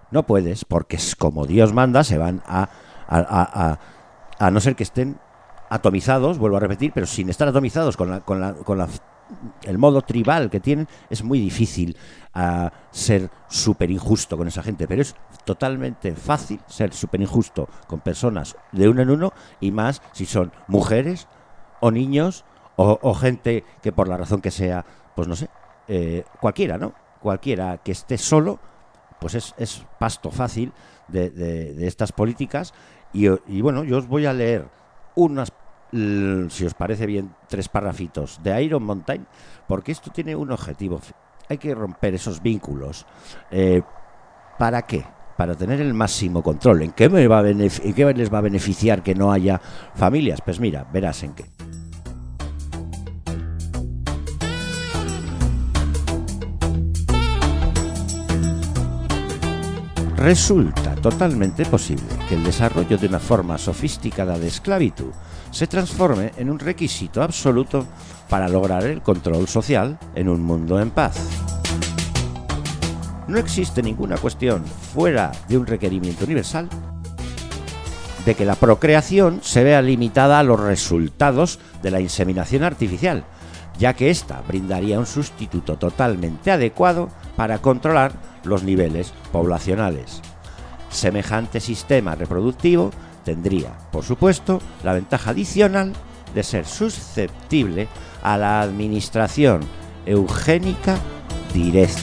No puedes, porque es como Dios manda, se van a, a, a, a, a no ser que estén atomizados, vuelvo a repetir, pero sin estar atomizados con la, con la, con la, el modo tribal que tienen, es muy difícil uh, ser súper injusto con esa gente, pero es totalmente fácil ser súper injusto con personas de uno en uno, y más si son mujeres o niños o, o gente que por la razón que sea, pues no sé, eh, cualquiera, ¿no? Cualquiera que esté solo, pues es, es pasto fácil de, de, de estas políticas. Y, y bueno, yo os voy a leer unas, si os parece bien, tres parrafitos de Iron Mountain, porque esto tiene un objetivo. Hay que romper esos vínculos. Eh, ¿Para qué? Para tener el máximo control. ¿En qué, me va a benefic- ¿En qué les va a beneficiar que no haya familias? Pues mira, verás en qué. Resulta totalmente posible que el desarrollo de una forma sofisticada de esclavitud se transforme en un requisito absoluto para lograr el control social en un mundo en paz. No existe ninguna cuestión fuera de un requerimiento universal de que la procreación se vea limitada a los resultados de la inseminación artificial, ya que ésta brindaría un sustituto totalmente adecuado para controlar los niveles poblacionales. Semejante sistema reproductivo tendría, por supuesto, la ventaja adicional de ser susceptible a la administración eugénica directa.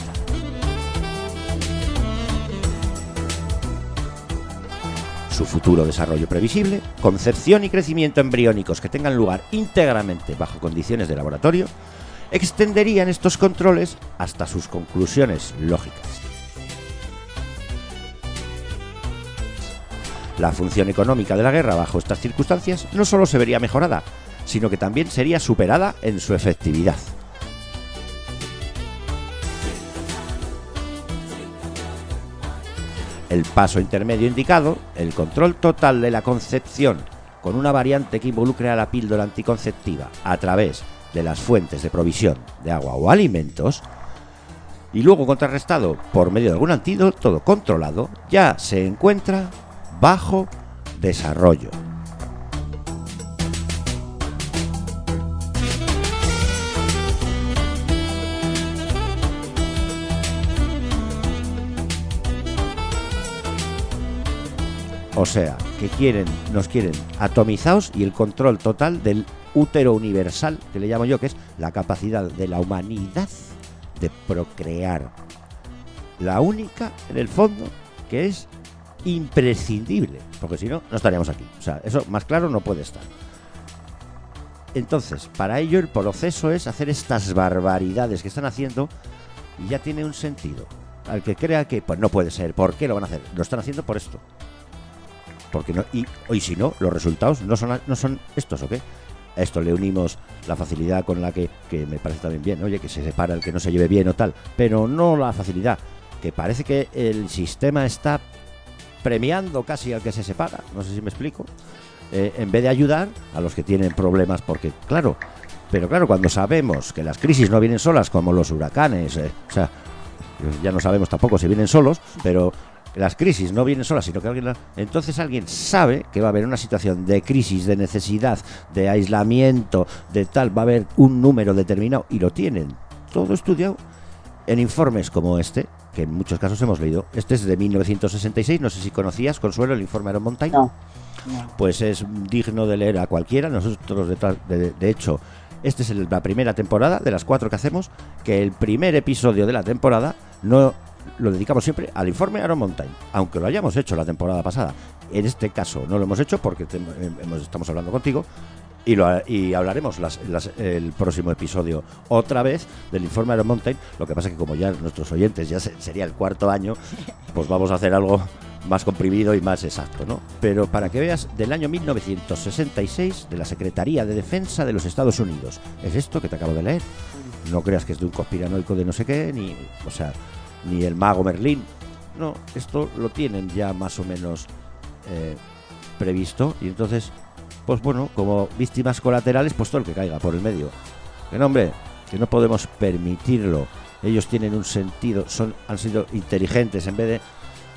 Su futuro desarrollo previsible, concepción y crecimiento embriónicos que tengan lugar íntegramente bajo condiciones de laboratorio, extenderían estos controles hasta sus conclusiones lógicas. La función económica de la guerra bajo estas circunstancias no solo se vería mejorada, sino que también sería superada en su efectividad. El paso intermedio indicado, el control total de la concepción con una variante que involucre a la píldora anticonceptiva a través de las fuentes de provisión de agua o alimentos, y luego contrarrestado por medio de algún antídoto controlado, ya se encuentra bajo desarrollo. O sea, que quieren, nos quieren atomizados y el control total del útero universal, que le llamo yo, que es la capacidad de la humanidad de procrear. La única, en el fondo, que es imprescindible, porque si no, no estaríamos aquí. O sea, eso más claro no puede estar. Entonces, para ello el proceso es hacer estas barbaridades que están haciendo y ya tiene un sentido. Al que crea que pues no puede ser, ¿por qué lo van a hacer? Lo están haciendo por esto. Porque no, y, y si no, los resultados no son, no son estos, ¿o qué? A esto le unimos la facilidad con la que, que me parece también bien, oye, que se separa el que no se lleve bien o tal, pero no la facilidad, que parece que el sistema está premiando casi al que se separa, no sé si me explico, eh, en vez de ayudar a los que tienen problemas, porque claro, pero claro, cuando sabemos que las crisis no vienen solas, como los huracanes, eh, o sea, ya no sabemos tampoco si vienen solos, pero las crisis no vienen solas, sino que alguien... La... Entonces alguien sabe que va a haber una situación de crisis, de necesidad, de aislamiento, de tal, va a haber un número determinado, y lo tienen todo estudiado en informes como este, que en muchos casos hemos leído. Este es de mil novecientos sesenta y seis, no sé si conocías, Consuelo, el informe Iron Mountain. No, no. Pues es digno de leer a cualquiera. Nosotros, de, de, de hecho, esta es el, la primera temporada de las cuatro que hacemos, que el primer episodio de la temporada no... lo dedicamos siempre al informe Iron Mountain, aunque lo hayamos hecho la temporada pasada. En este caso no lo hemos hecho porque te, hemos, estamos hablando contigo y, lo, y hablaremos las, las, el próximo episodio otra vez del informe Iron Mountain. Lo que pasa es que como ya nuestros oyentes ya se, sería el cuarto año, pues vamos a hacer algo más comprimido y más exacto, ¿no? Pero para que veas, del año mil novecientos sesenta y seis, de la Secretaría de Defensa de los Estados Unidos. Es esto que te acabo de leer. No creas que es de un conspiranoico de no sé qué, ni... o sea... ni el mago Merlín, no, esto lo tienen ya más o menos eh, previsto, y entonces, pues bueno, como víctimas colaterales, pues todo el que caiga por el medio. Que no, hombre, que no podemos permitirlo. Ellos tienen un sentido, son, han sido inteligentes, en vez de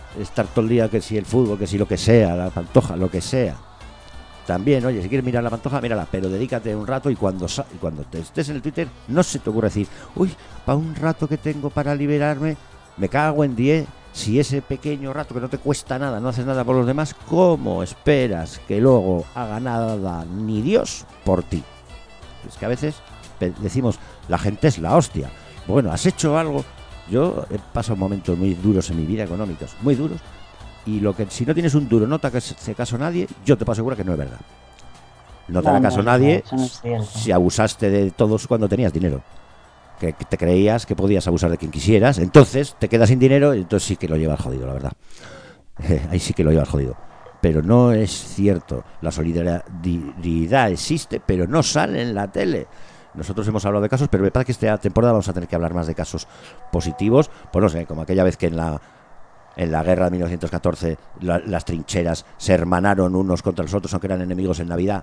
estar todo el día que si el fútbol, que si lo que sea, la Pantoja, lo que sea. También, oye, si quieres mirar la Pantoja, mírala, pero dedícate un rato y cuando, sa- y cuando te estés en el Twitter, no se te ocurra decir, uy, para un rato que tengo para liberarme, me cago en diez. Si ese pequeño rato que no te cuesta nada, no haces nada por los demás, ¿cómo esperas que luego haga nada ni Dios por ti? Es que a veces pe- decimos, la gente es la hostia. Bueno, has hecho algo. Yo he pasado momentos muy duros en mi vida, económicos, muy duros. Y lo que si no tienes un duro, no te hace caso nadie, yo te puedo asegurar que no es verdad. No te No, hará no, caso no, nadie eso no es cierto. si abusaste de todos cuando tenías dinero. Que, que te creías que podías abusar de quien quisieras, entonces te quedas sin dinero y entonces sí que lo llevas jodido, la verdad. Eh, ahí sí que lo llevas jodido. Pero no es cierto. La solidaridad existe, pero no sale en la tele. Nosotros hemos hablado de casos, pero me parece que esta temporada vamos a tener que hablar más de casos positivos. Pues no sé, como aquella vez que en la en la guerra de mil novecientos catorce la, las trincheras se hermanaron unos contra los otros, aunque eran enemigos en Navidad,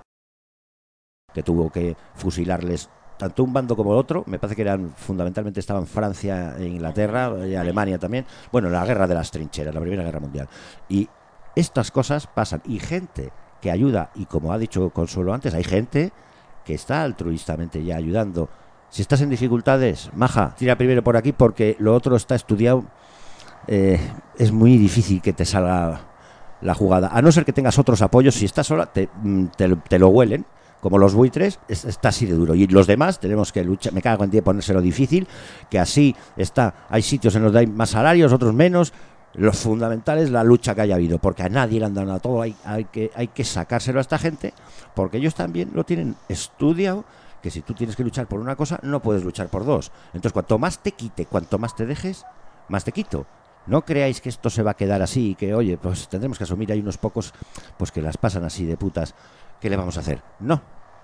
que tuvo que fusilarles tanto un bando como el otro. Me parece que eran fundamentalmente estaban Francia e Inglaterra y Alemania también. Bueno, la guerra de las trincheras, la Primera Guerra Mundial. Y estas cosas pasan. Y gente que ayuda, y como ha dicho Consuelo antes, hay gente que está altruistamente ya ayudando. Si estás en dificultades, maja, tira primero por aquí porque lo otro está estudiado. Eh, es muy difícil que te salga la jugada. A no ser que tengas otros apoyos, si estás sola, te, te, te lo huelen. Como los buitres, es, está así de duro. Y los demás tenemos que luchar. Me cago en ti ponérselo difícil, que así está. Hay sitios en los que hay más salarios, otros menos. Lo fundamental es la lucha que haya habido, porque a nadie le han dado nada. Todo hay, hay, que, hay que sacárselo a esta gente, porque ellos también lo tienen estudiado, que si tú tienes que luchar por una cosa, no puedes luchar por dos. Entonces, cuanto más te quite, cuanto más te dejes, más te quito. No creáis que esto se va a quedar así y que, oye, pues tendremos que asumir. Hay unos pocos pues que las pasan así de putas. ¿Qué le vamos a hacer? No.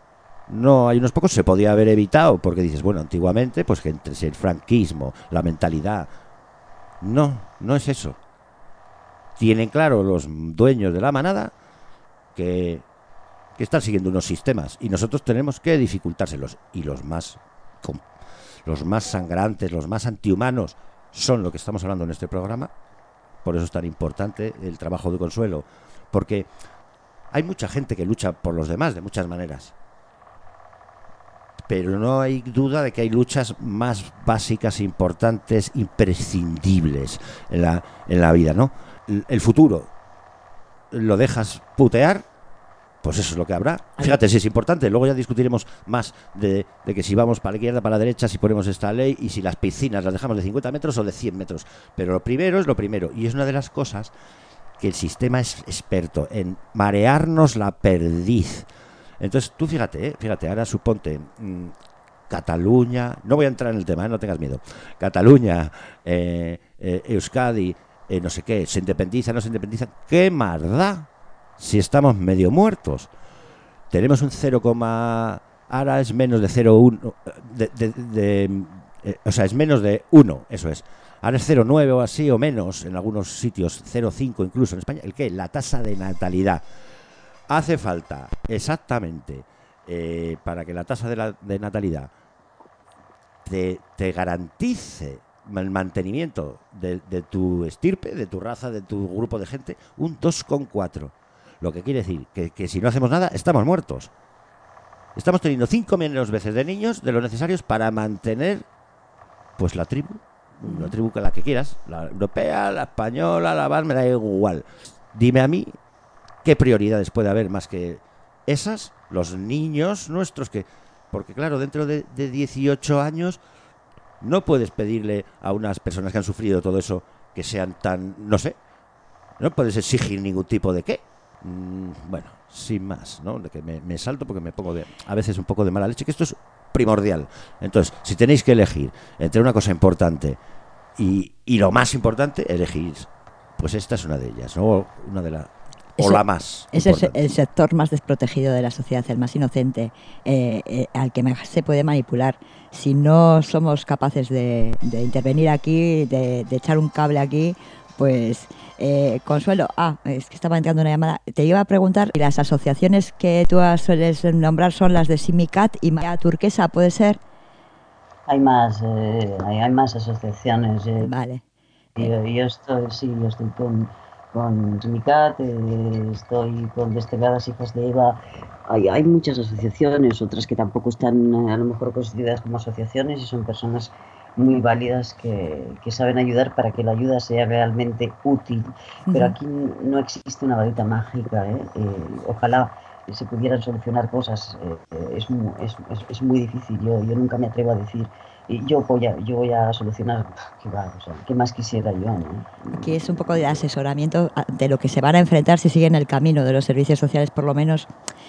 No, hay unos pocos, se podía haber evitado, porque dices, bueno, antiguamente, pues que entre el franquismo, la mentalidad. No, no es eso. Tienen claro los dueños de la manada que, que están siguiendo unos sistemas y nosotros tenemos que dificultárselos. Y los más, los más sangrantes, los más antihumanos son lo que estamos hablando en este programa. Por eso es tan importante el trabajo de Consuelo, porque hay mucha gente que lucha por los demás de muchas maneras, pero no hay duda de que hay luchas más básicas, importantes, imprescindibles en la, en la vida, ¿no? El futuro lo dejas putear, pues eso es lo que habrá. Fíjate si es importante. Luego ya discutiremos más de, de que si vamos para la izquierda, para la derecha, si ponemos esta ley y si las piscinas las dejamos de cincuenta metros o de cien metros. Pero lo primero es lo primero, y es una de las cosas que el sistema es experto en marearnos la perdiz. Entonces tú fíjate, ¿eh? fíjate, ahora suponte mmm, Cataluña, no voy a entrar en el tema, ¿eh? No tengas miedo. Cataluña, eh, eh, Euskadi, eh, no sé qué, se independiza, no se independiza. ¿Qué más da si estamos medio muertos? Tenemos un cero, ahora es menos de cero coma uno, de, de, de, eh, o sea, es menos de uno, eso es. Ahora es cero coma nueve o así, o menos, en algunos sitios, cero coma cinco incluso en España. ¿El qué? La tasa de natalidad. Hace falta, exactamente, eh, para que la tasa de, la, de natalidad te, te garantice el mantenimiento de, de tu estirpe, de tu raza, de tu grupo de gente, un dos coma cuatro. Lo que quiere decir que, que si no hacemos nada, estamos muertos. Estamos teniendo cinco menos veces de niños de lo necesarios para mantener pues la tribu, la tribu que la que quieras, la europea, la española, la bar, me da igual. Dime a mí qué prioridades puede haber más que esas, los niños nuestros, que porque claro, dentro de, de dieciocho años no puedes pedirle a unas personas que han sufrido todo eso que sean tan, no sé, no puedes exigir ningún tipo de qué. Mm, bueno, sin más, ¿no? De que me, me salto porque me pongo de, a veces un poco de mala leche, que esto es primordial. Entonces, si tenéis que elegir entre una cosa importante y, y lo más importante, elegís, pues esta es una de ellas, ¿no? Una de las... o la más es el, el sector más desprotegido de la sociedad, el más inocente, eh, eh, al que más se puede manipular. Si no somos capaces de, de intervenir aquí, de, de echar un cable aquí, pues eh, Consuelo, ah, es que estaba entrando una llamada, te iba a preguntar, ¿y las asociaciones que tú sueles nombrar son las de Simicat y Marea Turquesa, puede ser? Hay más, eh, hay, hay más asociaciones. Eh. Vale. yo, yo estoy, sí, yo estoy con, con Simicat, eh, estoy con Desterradas Hijas de Eva. Hay, hay muchas asociaciones, otras que tampoco están eh, a lo mejor consideradas como asociaciones y son personas muy válidas que, que saben ayudar para que la ayuda sea realmente útil. Pero aquí no existe una varita mágica, ¿eh? Eh, ojalá se pudieran solucionar cosas. Eh, es, mu- es, es, es muy difícil. Yo, yo nunca me atrevo a decir, eh, yo voy a, yo voy a solucionar, qué va, o sea, qué más quisiera yo, ¿no? Aquí es un poco de asesoramiento a- de lo que se van a enfrentar si siguen el camino de los servicios sociales, por lo menos,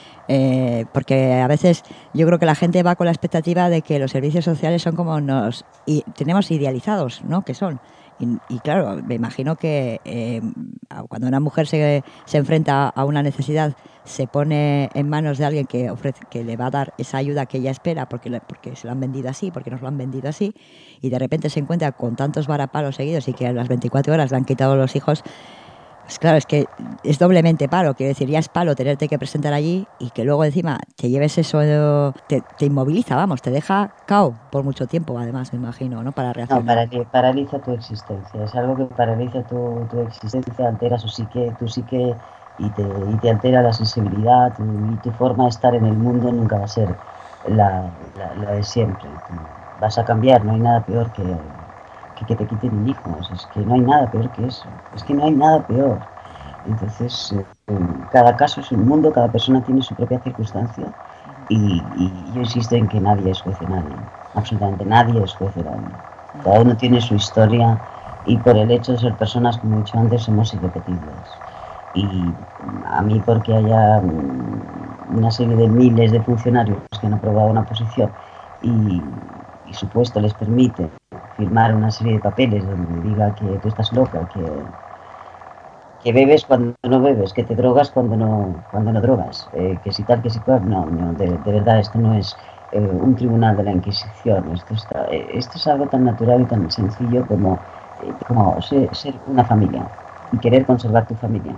eh, porque a veces yo creo que la gente va con la expectativa de que los servicios sociales son como nos y tenemos idealizados, ¿no? Que son. Y, y claro, me imagino que eh, cuando una mujer se, se enfrenta a una necesidad, se pone en manos de alguien que ofrece, que le va a dar esa ayuda que ella espera, porque, le, porque se lo han vendido así, porque nos lo han vendido así, y de repente se encuentra con tantos varapalos seguidos y que a las veinticuatro horas le han quitado los hijos. Pues claro, es que es doblemente palo, quiero decir, ya es palo tenerte que presentar allí y que luego encima te lleves eso, te, te inmoviliza, vamos, te deja cao por mucho tiempo, además, me imagino, ¿no? Para No, reaccionar. para que paraliza tu existencia. Es algo que paraliza tu, tu existencia, altera su psique, tu psique y te, y te altera la sensibilidad tu, y tu forma de estar en el mundo nunca va a ser la, la, la de siempre. Tú vas a cambiar, no hay nada peor que, que que te quiten hijos. Es que no hay nada peor que eso. Es que no hay nada peor. Entonces, eh, cada caso es un mundo, cada persona tiene su propia circunstancia y, y yo insisto en que nadie es juez de nadie. Absolutamente nadie es juez de nadie. Cada uno tiene su historia y por el hecho de ser personas, como he dicho antes, somos irrepetibles. Y a mí porque haya una serie de miles de funcionarios que han aprobado una posición y, y su puesto les permite firmar una serie de papeles donde diga que tú estás loca, que, que bebes cuando no bebes, que te drogas cuando no, cuando no drogas, eh, que si tal, que si cual, no, no de, de verdad esto no es eh, un tribunal de la Inquisición, esto, está, eh, esto es algo tan natural y tan sencillo como, eh, como ser, ser una familia y querer conservar tu familia,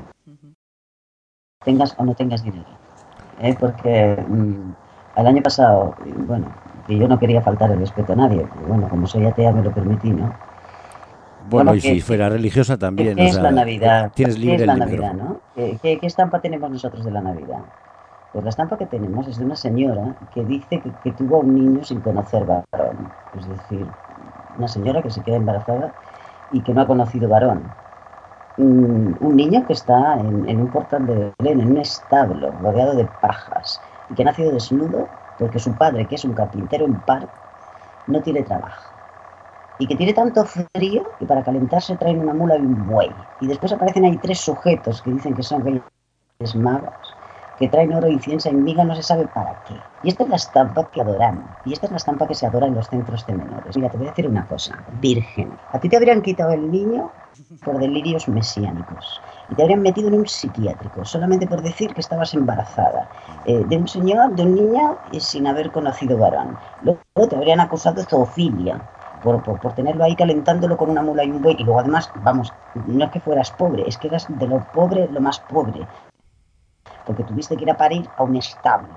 tengas o no tengas dinero, ¿eh? Porque mmm, el año pasado, bueno, que yo no quería faltar el respeto a nadie, pero bueno, como soy atea me lo permití, ¿no? Bueno, Bueno, y si que, fuera religiosa ¿qué también, o es la sea, eh, Navidad? tienes ¿Qué libre es el la Navidad, micrófono. no? ¿Qué, qué, qué estampa tenemos nosotros de la Navidad? Pues la estampa que tenemos es de una señora que dice que, que tuvo un niño sin conocer varón. Es decir, una señora que se queda embarazada y que no ha conocido varón. Un, un niño que está en, en un portal de Belén, en un establo rodeado de pajas y que ha nacido desnudo porque su padre, que es un carpintero en paro, no tiene trabajo. Y que tiene tanto frío que para calentarse traen una mula y un buey. Y después aparecen ahí tres sujetos que dicen que son reyes magos, que traen oro, incienso y miga, no se sabe para qué. Y esta es la estampa que adoramos. Y esta es la estampa que se adora en los centros de menores. Mira, te voy a decir una cosa, virgen. A ti te habrían quitado el niño por delirios mesiánicos. Y te habrían metido en un psiquiátrico, solamente por decir que estabas embarazada. Eh, de un señor, de un niño, eh, sin haber conocido varón. Luego te habrían acusado de zoofilia. Por, por, por tenerlo ahí calentándolo con una mula y un buey. Y luego además, vamos, no es que fueras pobre, es que eras de lo pobre, lo más pobre. Porque tuviste que ir a parir a un establo.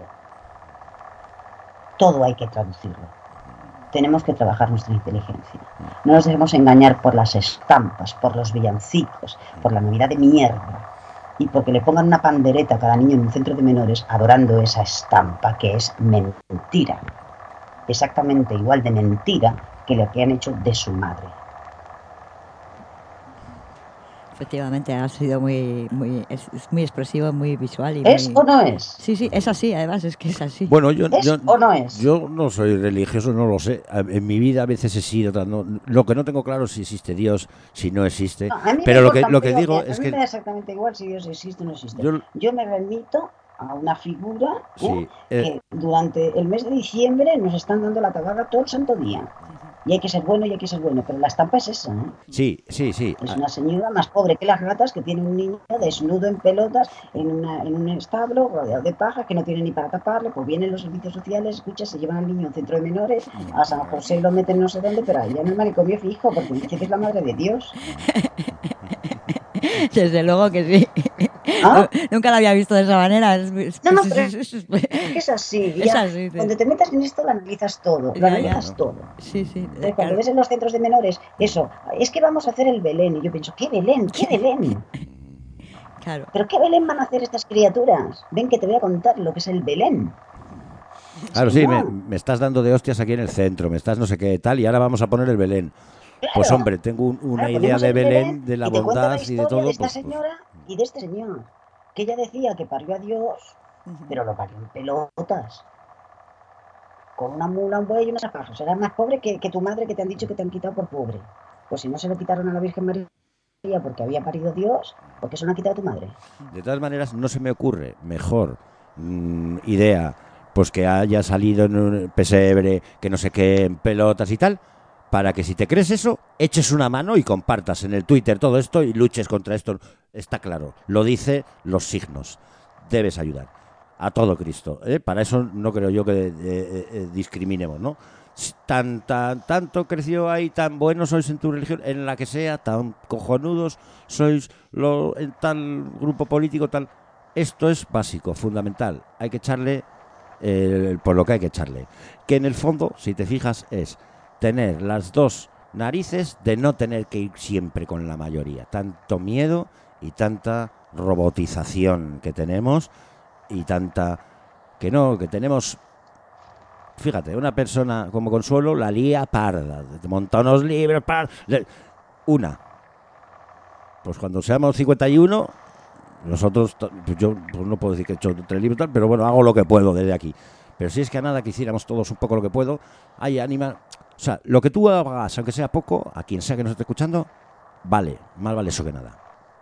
Todo hay que traducirlo. Tenemos que trabajar nuestra inteligencia. No nos dejemos engañar por las estampas, por los villancicos, por la Navidad de mierda. Y porque le pongan una pandereta a cada niño en un centro de menores adorando esa estampa que es mentira. Exactamente igual de mentira que lo que han hecho de su madre. Efectivamente, ha sido muy, muy, es, es muy expresivo, muy visual y ¿Es muy... o no es? Sí, sí, es así, además, es que es así. Bueno, yo, ¿Es yo, o no es? yo no soy religioso, no lo sé. A- En mi vida a veces he sido... tan- no- lo que no tengo claro es si existe Dios, si no existe. No, a mí me Pero lo que, importa un lo que pío, digo a es mí me que da exactamente igual si Dios existe o no existe. yo... Yo me remito a una figura ¿eh? Sí, eh, que durante el mes de diciembre nos están dando la tabarra todo el santo día. Y hay que ser bueno y hay que ser bueno, pero la estampa es esa, ¿eh? sí, sí, sí. Es Ah, una señora más pobre que las ratas que tiene un niño desnudo en pelotas en, una, en un establo rodeado de paja que no tiene ni para taparle, pues vienen los servicios sociales, escucha, se llevan al niño a un centro de menores, a San José lo meten no sé dónde, pero ahí ya no es manicomio fijo, porque dice que es la madre de Dios. Desde luego que sí. ¿Ah? Nunca la había visto de esa manera. Es, es, No, no, es, pero es, es, es así. es Ya, así, sí. cuando te metas en esto lo analizas todo, lo Ya, ya. analizas todo. Sí, sí. Entonces, cuando Claro. ves en los centros de menores, eso, es que vamos a hacer el Belén. Y yo pienso, ¿qué Belén? ¿Qué Belén? Claro. ¿Pero qué Belén van a hacer estas criaturas? Ven que te voy a contar lo que es el Belén. Claro, Es que sí, no. me, me estás dando de hostias aquí en el centro, me estás no sé qué tal, y ahora vamos a poner el Belén. Claro. Pues hombre, tengo un- una Ahora idea ponemos de el Belén, de la y te cuento bondad la y de historia todo. de esta Pues, pues, señora y de este señor. Que ella decía que parió a Dios, pero lo parió en pelotas. Con una mula, un buey y unos zapajos. Era más pobre que, que tu madre que te han dicho que te han quitado por pobre. Pues si no se lo quitaron a la Virgen María porque había parido Dios, ¿por qué se lo han quitado a tu madre? de todas maneras, no se me ocurre mejor mm, idea pues que haya salido en un pesebre, que no sé qué, en pelotas y tal, para que si te crees eso, eches una mano y compartas en el Twitter todo esto y luches contra esto. Está claro, lo dice los signos. Debes ayudar a todo Cristo, ¿eh? Para eso no creo yo que eh, eh, discriminemos, ¿no? Tan, tan, tanto creció ahí, tan buenos sois en tu religión, en la que sea, tan cojonudos sois lo, en tal grupo político, tal. Esto es básico, fundamental. Hay que echarle eh, por lo que hay que echarle. Que en el fondo, si te fijas, es tener las dos narices de no tener que ir siempre con la mayoría. Tanto miedo y tanta robotización que tenemos y tanta... que no, que tenemos... Fíjate, una persona como Consuelo la lía parda, monta unos libros, par... una. Pues cuando seamos cincuenta y uno, nosotros, pues yo pues no puedo decir que he hecho tres libros, tal, pero bueno, hago lo que puedo desde aquí. Pero si es que a nada que hiciéramos todos un poco lo que puedo, hay ánima... O sea, lo que tú hagas, aunque sea poco, a quien sea que nos esté escuchando, vale, más vale eso que nada.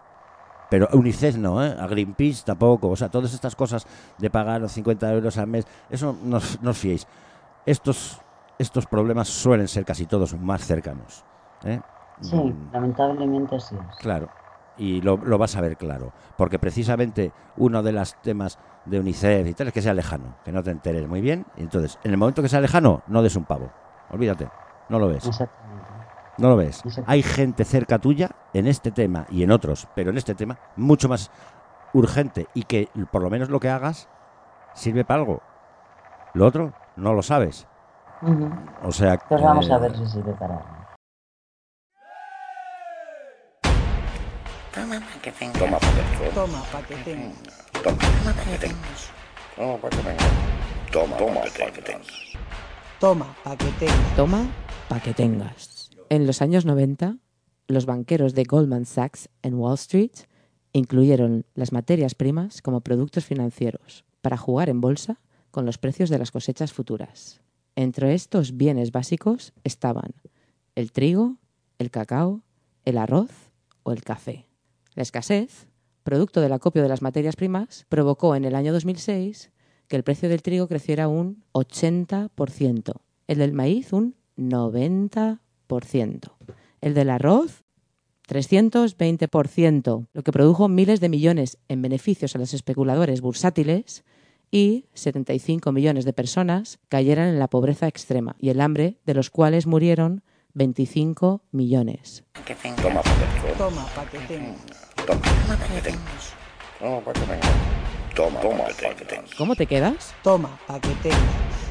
Pero UNICEF no, ¿eh? A Greenpeace tampoco. O sea, todas estas cosas de pagar cincuenta euros al mes, eso no, no os fiéis. Estos, estos problemas suelen ser casi todos más cercanos, ¿eh? Sí, Mm, lamentablemente sí es. claro, y lo, lo vas a ver claro. Porque precisamente uno de los temas de UNICEF y tal es que sea lejano, que no te enteres muy bien. Y entonces, en el momento que sea lejano, no des un pavo. Olvídate, no lo ves. Exactamente. No lo ves. Exacto. Hay gente cerca tuya en este tema y en otros, pero en este tema mucho más urgente y que por lo menos lo que hagas sirve para algo. Lo otro no lo sabes. Uh-huh. O sea, Pues vamos eh, a ver si sirve para algo. Toma pa' que tengas. Toma pa' que tengas. Toma pa' que tengas. Toma Toma pa' que tengas. Toma pa' que tengas. Toma pa' que tengas. Toma pa' que tengas. Toma pa' que tengas. En los años noventa, los banqueros de Goldman Sachs en Wall Street incluyeron las materias primas como productos financieros para jugar en bolsa con los precios de las cosechas futuras. Entre estos bienes básicos estaban el trigo, el cacao, el arroz o el café. La escasez, producto del acopio de las materias primas, provocó en el año dos mil seis que el precio del trigo creciera un ochenta por ciento, el del maíz un noventa por ciento, el del arroz trescientos veinte por ciento, lo que produjo miles de millones en beneficios a los especuladores bursátiles y setenta y cinco millones de personas cayeran en la pobreza extrema y el hambre, de los cuales murieron veinticinco millones. Que tengas. Toma pa' que tengas. Toma pa' que tengas. Toma Toma pa' que tengas. Toma pa' que tengas. Toma pa' que tengas. ¿Cómo te quedas? Toma pa' que tengas.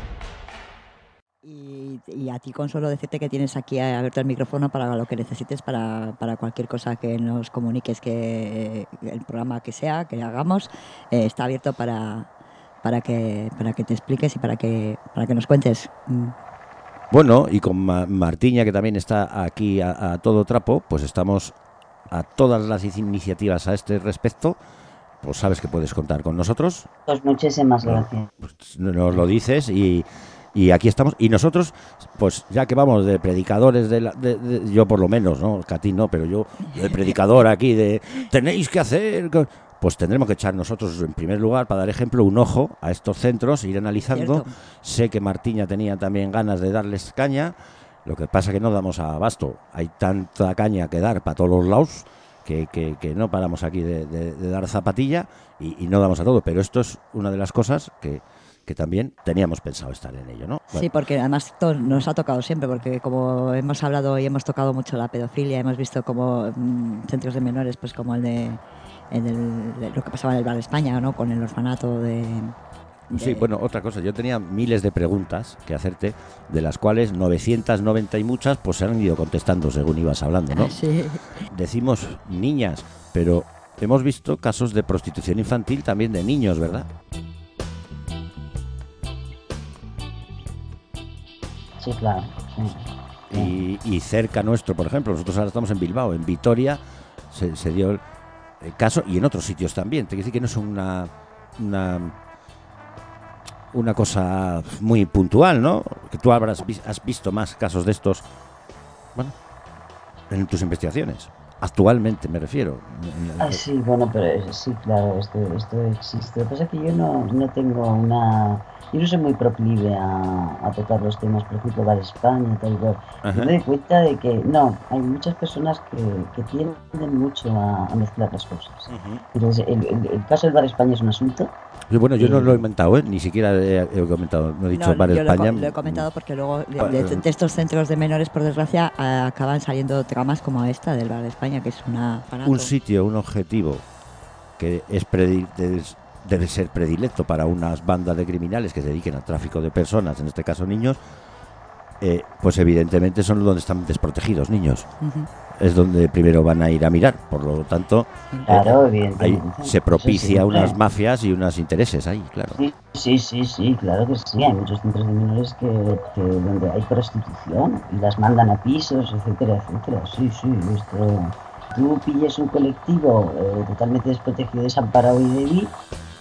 Y, y a ti, Consuelo, decirte que tienes aquí abierto el micrófono para lo que necesites, para, para cualquier cosa que nos comuniques, que eh, el programa que sea, que hagamos, eh, está abierto para, para, que, para que te expliques y para que, para que nos cuentes. Mm. bueno, y con Ma- Martiña, que también está aquí a, a todo trapo, pues estamos a todas las iniciativas a este respecto. Pues sabes que puedes contar con nosotros. Pues muchísimas gracias. Pues nos lo dices y, y aquí estamos. Y nosotros, pues ya que vamos de predicadores, de, la, de, de yo por lo menos, ¿no? Que a ti no, pero yo de predicador aquí, de tenéis que hacer... Pues tendremos que echar nosotros, en primer lugar, para dar ejemplo, un ojo a estos centros, ir analizando. Cierto. Sé que Martiña tenía también ganas de darles caña, lo que pasa que no damos abasto. Hay tanta caña que dar para todos los lados que, que, que no paramos aquí de, de, de dar zapatilla y, y no damos a todo. Pero esto es una de las cosas que, que también teníamos pensado estar en ello, ¿no? Bueno. Sí, porque además esto nos ha tocado siempre, porque como hemos hablado y hemos tocado mucho la pedofilia, hemos visto como mm, centros de menores, pues como el de en el, lo que pasaba en el Bar de España, ¿no? Con el orfanato de... de... Sí, bueno, otra cosa, yo tenía miles de preguntas que hacerte, de las cuales novecientas noventa y muchas pues se han ido contestando según ibas hablando, ¿no? Sí. Decimos niñas, pero hemos visto casos de prostitución infantil también de niños, ¿verdad? Sí, claro, sí. Y, y cerca nuestro, por ejemplo, nosotros ahora estamos en Bilbao, en Vitoria se, se dio el, el caso, y en otros sitios también. Te quiero decir que no es una, una una cosa muy puntual, ¿no? Que tú habrás vis, has visto más casos de estos, bueno, en tus investigaciones. Actualmente me refiero. Ah, sí, bueno, pero sí, claro, esto, esto existe. Lo que pasa es que yo no, no tengo una... Yo no soy muy proclive a, a tocar los temas, por ejemplo, Bar España, tal y cual. Me doy cuenta de que, no, hay muchas personas que, que tienden mucho a, a mezclar las cosas. Uh-huh. Entonces, el, el, el caso del Bar España es un asunto... Y bueno, yo eh, no lo he inventado, ¿eh? Ni siquiera he, he comentado, no he dicho no, Bar yo España. Lo, lo he comentado porque luego de, de, de estos centros de menores, por desgracia, acaban saliendo tramas como esta del Bar España, que es una... Fanato. Un sitio, un objetivo que es predil, debe, debe ser predilecto para unas bandas de criminales que se dediquen al tráfico de personas, en este caso niños, eh, pues evidentemente son donde están desprotegidos niños. Uh-huh. Es donde primero van a ir a mirar, por lo tanto, claro, eh, ahí se propicia sí, sí, unas claro. mafias y unos intereses ahí, claro. Sí, sí, sí, sí, claro que sí. Hay muchos centros de menores que, que donde hay prostitución y las mandan a pisos, etcétera, etcétera. Sí, sí, esto... Tú pilles un colectivo eh, totalmente desprotegido, desamparado y débil.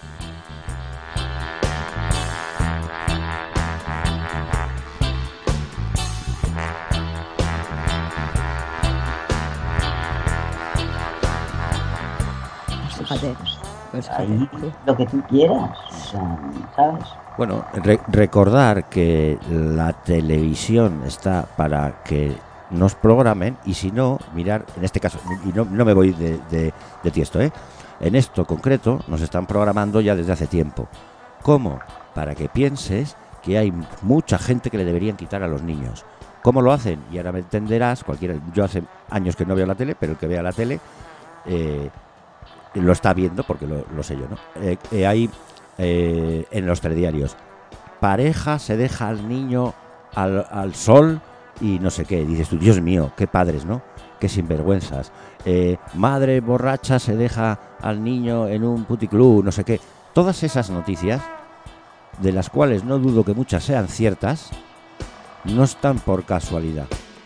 Fíjate, pues ahí lo que tú quieras, o sea, ¿sabes? Bueno, re- recordar que la televisión está para que nos programen, y si no, mirar, en este caso, y no, no me voy de, de, de tiesto, ¿eh? En esto concreto nos están programando ya desde hace tiempo. ¿Cómo? Para que pienses que hay mucha gente que le deberían quitar a los niños. ¿Cómo lo hacen? Y ahora me entenderás, cualquiera, yo hace años que no veo la tele, pero el que vea la tele eh, lo está viendo, porque lo, lo sé yo, ¿no? Eh, eh, hay eh, en los telediarios, pareja se deja al niño al, al sol y no sé qué, dices tú, Dios mío, qué padres, ¿no? Qué sinvergüenzas. Eh, madre borracha se deja al niño en un puticlub, no sé qué. Todas esas noticias, de las cuales no dudo que muchas sean ciertas, no están por casualidad.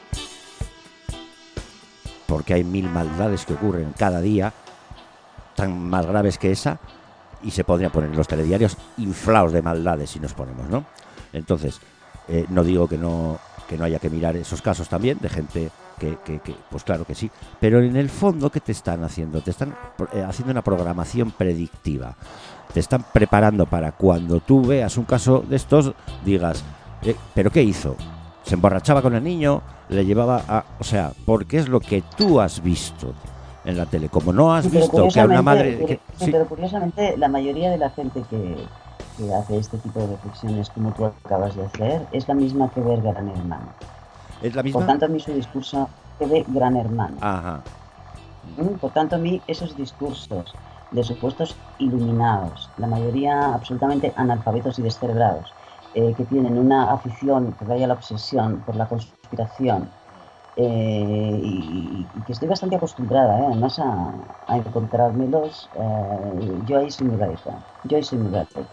Porque hay mil maldades que ocurren cada día, tan más graves que esa, y se podrían poner en los telediarios inflados de maldades si nos ponemos, ¿no? Entonces, eh, no digo que no... que no haya que mirar esos casos también de gente que, que, que, pues claro que sí, pero en el fondo, ¿qué te están haciendo? Te están eh, haciendo una programación predictiva, te están preparando para cuando tú veas un caso de estos, digas, eh, ¿pero qué hizo? ¿Se emborrachaba con el niño? ¿Le llevaba a...? O sea, porque es lo que tú has visto en la tele, como no has sí, visto que a una madre... Pero, que, sí, sí. pero curiosamente, la mayoría de la gente que... que hace este tipo de reflexiones como tú acabas de hacer, es la misma que ve Gran Hermano. ¿Es la misma? Por tanto, a mí su discurso que ve Gran Hermano. Ajá. Por tanto, a mí esos discursos de supuestos iluminados, la mayoría absolutamente analfabetos y descerebrados, eh, que tienen una afición, que vaya la obsesión por la conspiración, eh, y, y que estoy bastante acostumbrada, eh, además a, a encontrármelos, eh, yo ahí soy muy radical. Yo ahí soy muy radical.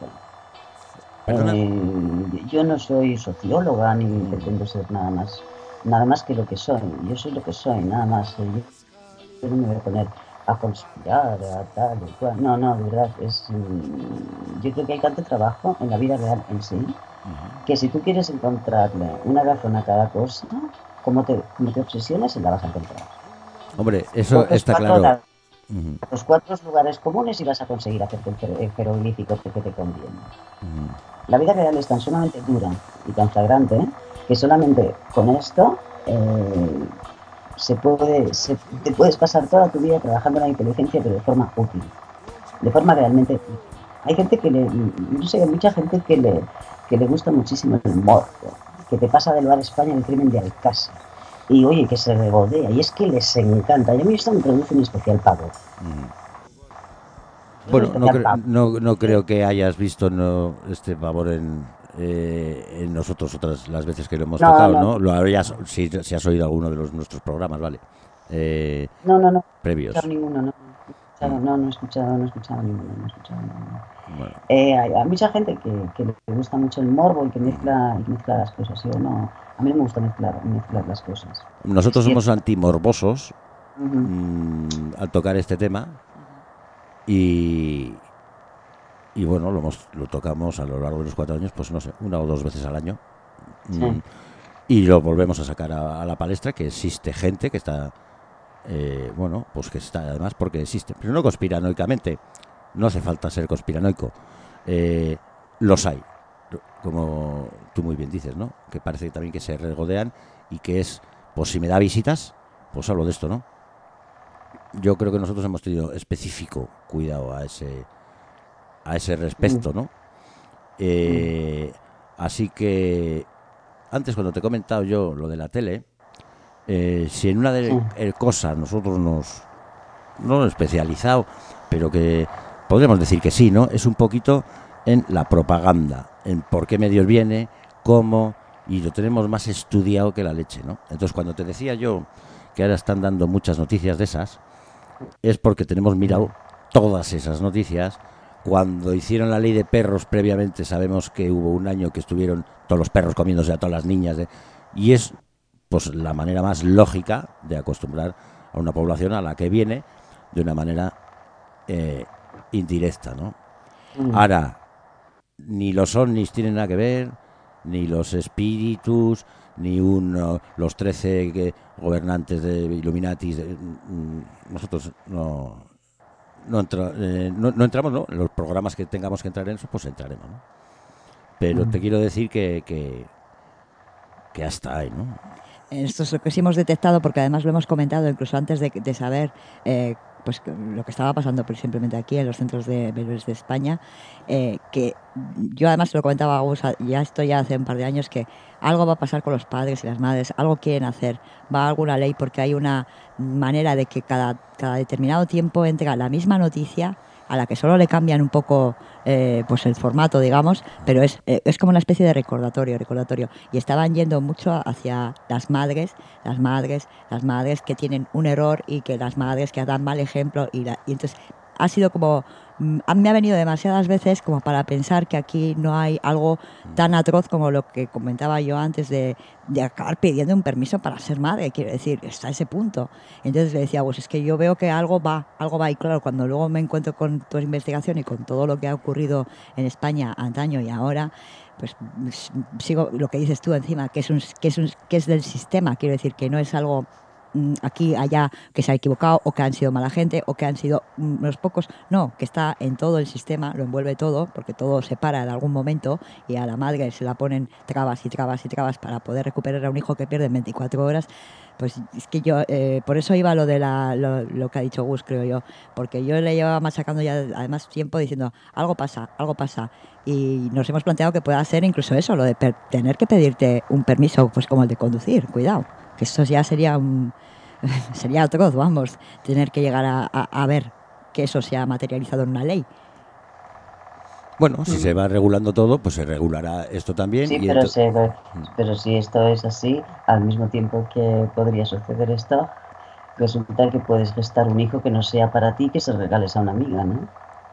Eh, yo no soy socióloga ni pretendo ser nada más nada más que lo que soy. Yo soy lo que soy, nada más. Yo, yo no me voy a poner a conspirar, a tal y cual. No, no, de verdad. Es, yo creo que hay tanto trabajo en la vida real en sí, uh-huh. que si tú quieres encontrarle una razón a cada cosa, como te, como te obsesiones, la vas a encontrar. Hombre, eso Porque está claro. La, uh-huh. Los cuatro lugares comunes y vas a conseguir hacerte el jeroglífico que te conviene. Uh-huh. La vida real es tan sumamente dura y tan flagrante, ¿eh? que solamente con esto eh, se puede, se, te puedes pasar toda tu vida trabajando en la inteligencia, pero de forma útil, de forma realmente útil. Hay gente que le, no sé, hay mucha gente que le, que le gusta muchísimo el morbo, que te pasa del Bar España el crimen de Alcázar, y oye, que se regodea, y es que les encanta, y a mí esto me produce un especial pago. Mm. Bueno, no, especial cre- pavo. no, no creo que hayas visto no, este pavor en, eh, en nosotros otras las veces que lo hemos No, tocado, no, ¿no? Lo habrías, si, si has oído alguno de los nuestros programas, ¿vale? Eh, no, no, no, no he previos. escuchado ninguno, no, no he escuchado, Mm. no, no he escuchado, no he escuchado ninguno, no he escuchado ninguno. Bueno, Eh, hay, hay mucha gente que, que le gusta mucho el morbo y que mezcla, y mezcla las cosas. Yo no, a mí no me gusta mezclar, mezclar las cosas. nosotros Es somos cierto. antimorbosos Ujú. mm, al tocar este tema y, y bueno, lo, hemos, lo tocamos a lo largo de los cuatro años, pues no sé, una o dos veces al año. Sí. Mm, y lo volvemos a sacar a, a la palestra, que existe gente que está, eh, bueno, pues que está además porque existe, pero no conspiranoicamente, no hace falta ser conspiranoico, eh, los hay, como tú muy bien dices, ¿no? Que parece también que se regodean y que es, pues si me da visitas, pues hablo de esto, ¿no? Yo creo que nosotros hemos tenido específico cuidado a ese a ese respecto, ¿no? Eh, así que antes cuando te he comentado yo lo de la tele, eh, si en una de Sí. eh, cosas nosotros nos no especializado, pero que podríamos decir que sí, ¿no? Es un poquito en la propaganda, en por qué medios viene, cómo, y lo tenemos más estudiado que la leche, ¿no? Entonces cuando te decía yo que ahora están dando muchas noticias de esas, es porque tenemos mirado todas esas noticias. Cuando hicieron la ley de perros previamente sabemos que hubo un año que estuvieron todos los perros comiéndose a todas las niñas de, y es pues la manera más lógica de acostumbrar a una población a la que viene de una manera eh, indirecta, ¿no? Mm. Ahora, ni los ovnis tienen nada que ver, ni los espíritus, ni uno, los trece que, gobernantes de Illuminatis. De, mm, nosotros no no, entra, eh, no no entramos, ¿no? En los programas que tengamos que entrar en eso, pues entraremos, ¿no? Pero te quiero decir que, que, que hasta ahí, ¿no? Esto es lo que sí hemos detectado, porque además lo hemos comentado incluso antes de, de saber eh, pues lo que estaba pasando pues, simplemente aquí en los centros de menores de España, eh, que yo además se lo comentaba a Gus, ya esto ya hace un par de años, que algo va a pasar con los padres y las madres, algo quieren hacer, va a alguna ley, porque hay una manera de que cada, cada determinado tiempo entra la misma noticia, a la que solo le cambian un poco eh, pues el formato, digamos, pero es, eh, es como una especie de recordatorio, recordatorio. Y estaban yendo mucho hacia las madres, las madres, las madres que tienen un error y que las madres que dan mal ejemplo. Y, la, y entonces ha sido como, mm, me ha venido demasiadas veces como para pensar que aquí no hay algo tan atroz como lo que comentaba yo antes de, de acabar pidiendo un permiso para ser madre, quiero decir, está a ese punto. Entonces le decía, pues es que yo veo que algo va, algo va, y claro, cuando luego me encuentro con tu investigación y con todo lo que ha ocurrido en España antaño y ahora, pues sigo lo que dices tú encima, que es, un, que es, un, que es del sistema, quiero decir, que no es algo aquí, allá, que se ha equivocado o que han sido mala gente o que han sido unos pocos, no, que está en todo el sistema, lo envuelve todo, porque todo se para en algún momento y a la madre se la ponen trabas y trabas y trabas para poder recuperar a un hijo que pierde en veinticuatro horas. Pues es que yo, eh, por eso iba lo de la, lo, lo que ha dicho Gus, creo yo, porque yo le llevaba machacando ya además tiempo diciendo, algo pasa, algo pasa, y nos hemos planteado que pueda ser incluso eso, lo de per- tener que pedirte un permiso, pues como el de conducir, cuidado, que eso ya sería un sería atroz, vamos, tener que llegar a, a, a ver que eso se ha materializado en una ley. Bueno, si se va regulando todo, pues se regulará esto también. Sí, y pero, ento- se, pero si esto es así, al mismo tiempo que podría suceder esto, resulta que puedes gestar un hijo que no sea para ti, que se regales a una amiga, ¿no?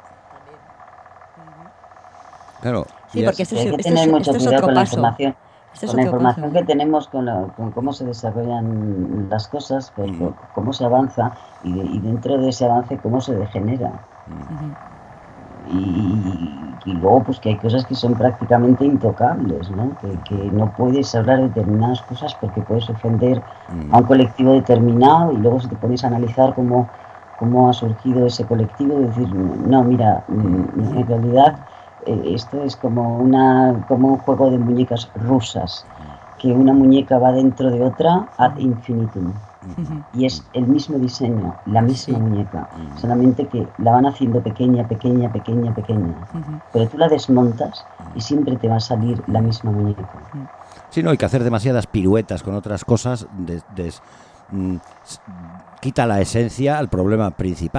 Claro, Sí, ya- porque esto Sí, es, hay que esto tener es, mucho esto es cuidado otro con la paso. información, Esto es con la otro información paso. que tenemos, con, la- con cómo se desarrollan las cosas, con, Mm. con cómo se avanza y, de- y dentro de ese avance cómo se degenera. Ujú. Y, y luego pues que hay cosas que son prácticamente intocables, ¿no? Que, que no puedes hablar de determinadas cosas porque puedes ofender Mm. a un colectivo determinado, y luego si te pones a analizar cómo, cómo ha surgido ese colectivo, decir, no, mira, mm, en realidad eh, esto es como, una, como un juego de muñecas rusas, que una muñeca va dentro de otra ad infinitum. Ujú. Y es el mismo diseño, la misma Sí. muñeca, solamente que la van haciendo pequeña, pequeña, pequeña, pequeña. Ujú. Pero tú la desmontas y siempre te va a salir la misma muñeca. Sí, no, hay que hacer demasiadas piruetas con otras cosas, des- des- mm, s- quita la esencia al problema principal,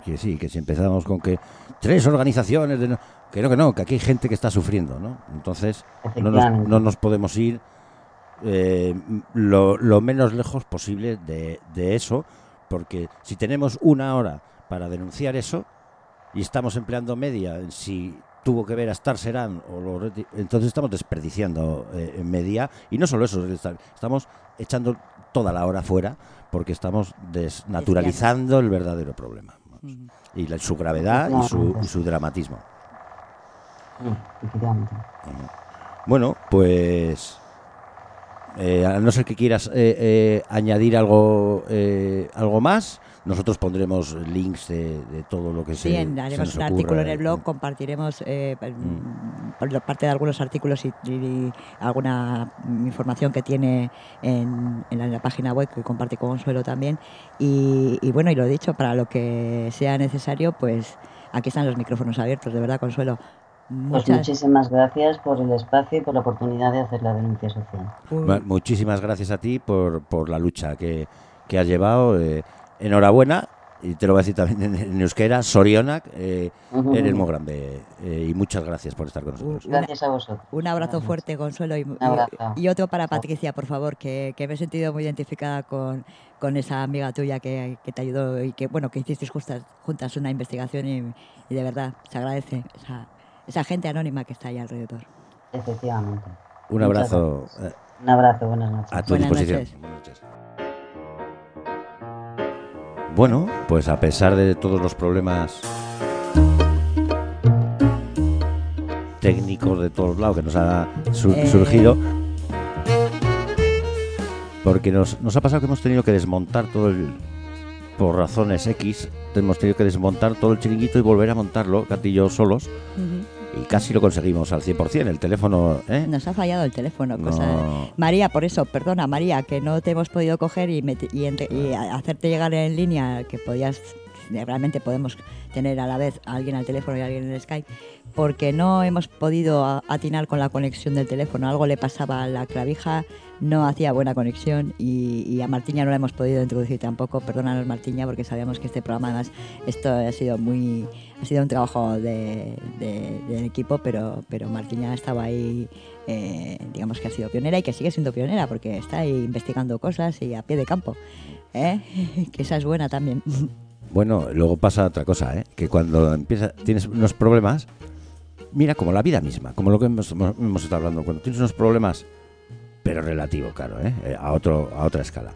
que sí, que si empezamos con que tres organizaciones, de no, que no, que no, que aquí hay gente que está sufriendo, ¿no? Entonces no nos, no nos podemos ir eh, lo, lo menos lejos posible de, de eso, porque si tenemos una hora para denunciar eso y estamos empleando media, si tuvo que ver a Star Serán, o lo, entonces estamos desperdiciando eh, media, y no solo eso, estamos echando toda la hora fuera porque estamos desnaturalizando el verdadero problema. Uh-huh. Y la, su gravedad y su, y su dramatismo. Uh-huh. Bueno, pues eh, a no ser que quieras eh, eh, añadir algo eh, algo más, nosotros pondremos links de, de todo lo que sí, se, en, haremos se un nos artículo ocurra. en el blog, compartiremos eh, mm. por parte de algunos artículos y, y, y alguna información que tiene en, en, la, en la página web que comparte con Consuelo también. Y, y bueno, y lo dicho, para lo que sea necesario, pues aquí están los micrófonos abiertos, de verdad, Consuelo. Muchas... Pues muchísimas gracias por el espacio y por la oportunidad de hacer la denuncia social. Uh. Muchísimas gracias a ti por, por la lucha que, que has llevado. Eh, enhorabuena, y te lo voy a decir también en, en euskera, Sorionak, eh, uh-huh. eres muy grande, eh, y muchas gracias por estar con nosotros. Gracias a vosotros. Un abrazo gracias. fuerte, Consuelo, y, y, y otro para Patricia, por favor, que, que me he sentido muy identificada con, con esa amiga tuya que, que te ayudó y que, bueno, que hicisteis justas, juntas una investigación y, y de verdad se agradece esa, esa gente anónima que está ahí alrededor. Efectivamente. Un muchas abrazo. Eh, Un abrazo, buenas noches. A tu buenas disposición. Noches. Buenas noches. Bueno, pues a pesar de todos los problemas técnicos de todos lados que nos ha su- eh... surgido, porque nos, nos ha pasado que hemos tenido que desmontar todo el, por razones X, hemos tenido que desmontar todo el chiringuito y volver a montarlo, Kat y yo solos, uh-huh. y casi lo conseguimos al cien por ciento, el teléfono... ¿eh? Nos ha fallado el teléfono. No. Cosa de... María, por eso, perdona María, que no te hemos podido coger y, met- y, ent- y hacerte llegar en línea, que podías, realmente podemos tener a la vez a alguien al teléfono y a alguien en el Skype, porque no hemos podido atinar con la conexión del teléfono, algo le pasaba a la clavija, no hacía buena conexión y, y a Martiña no la hemos podido introducir tampoco, perdónanos Martiña, porque sabíamos que este programa además, esto ha sido muy, ha sido un trabajo de, de, de equipo, pero, pero Martiña estaba ahí, eh, digamos que ha sido pionera y que sigue siendo pionera porque está ahí investigando cosas y a pie de campo, ¿eh? Que esa es buena también. Bueno, luego pasa otra cosa, ¿eh? Que cuando empieza, tienes unos problemas, mira, como la vida misma, como lo que hemos, hemos estado hablando, cuando tienes unos problemas, pero relativo, claro, ¿eh? a, otro, a otra escala,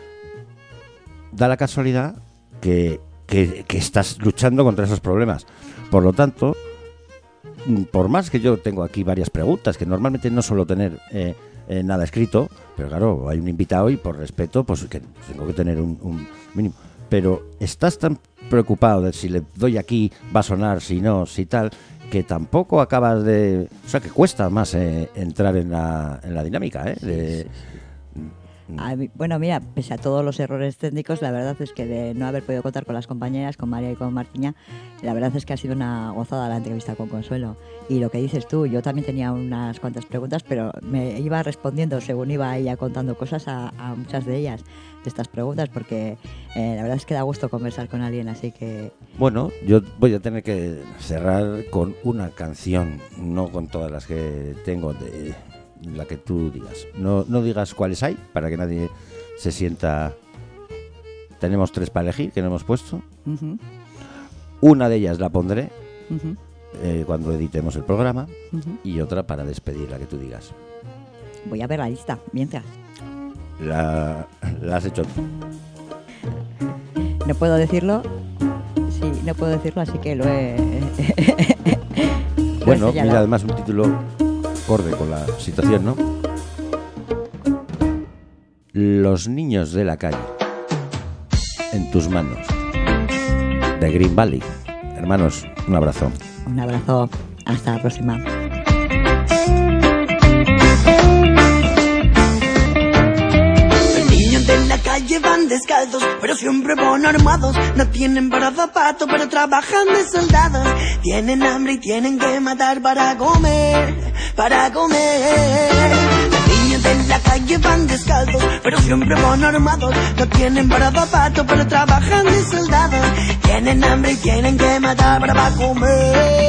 da la casualidad que, que, que estás luchando contra esos problemas. Por lo tanto, por más que yo tengo aquí varias preguntas, que normalmente no suelo tener eh, eh, nada escrito, pero claro, hay un invitado y por respeto, pues que tengo que tener un, un mínimo. Pero estás tan preocupado de si le doy aquí, va a sonar, si no, si tal, que tampoco acabas de... O sea, que cuesta más eh, entrar en la, en la dinámica, ¿eh? De, sí, sí, sí. A mí, bueno, mira, pese a todos los errores técnicos, la verdad es que de no haber podido contar con las compañeras, con María y con Martiña, la verdad es que ha sido una gozada la entrevista con Consuelo. Y lo que dices tú, yo también tenía unas cuantas preguntas, pero me iba respondiendo según iba ella contando cosas a, a muchas de ellas, de estas preguntas, porque eh, la verdad es que da gusto conversar con alguien, así que... Bueno, yo voy a tener que cerrar con una canción, no con todas las que tengo, de la que tú digas. No, no digas cuáles hay, para que nadie se sienta... Tenemos tres para elegir, que no hemos puesto. Uh-huh. Una de ellas la pondré uh-huh. eh, cuando editemos el programa, uh-huh. y otra para despedir, la que tú digas. Voy a ver la lista, mientras. La, la has hecho tú. No puedo decirlo. Sí, no puedo decirlo, así que lo he... lo bueno, he mira, además un título acorde con la situación, ¿no? Los niños de la calle en tus manos, de Green Valley. Hermanos, un abrazo. Un abrazo, hasta la próxima. En la calle van descalzos, pero siempre van armados. No tienen para zapatos, pero trabajan de soldados. Tienen hambre y tienen que matar para comer, para comer. Los niños de la la calle van descalzos, pero siempre van armados. No tienen para zapatos, pero trabajan de soldados. Tienen hambre y tienen que matar para comer.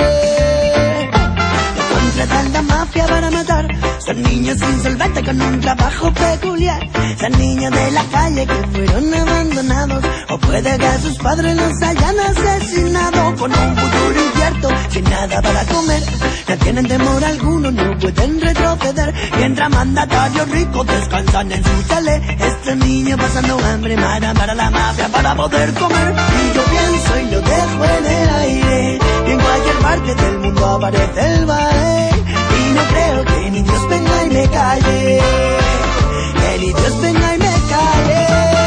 Contratan la mafia para matar. Son niños insolventes con un trabajo peculiar. Son niños de la calle que fueron abandonados, o puede que sus padres los hayan asesinado. Con un futuro incierto, sin nada para comer, no tienen temor alguno, no pueden retroceder. Mientras mandatarios ricos descansan en su chalet, este niño pasando hambre mara para la mafia para poder comer. Y yo pienso y lo dejo en el aire, y en cualquier parte del mundo aparece el ballet. Y no creo que ni Dios venga y me calle, que ni Dios venga y me calle.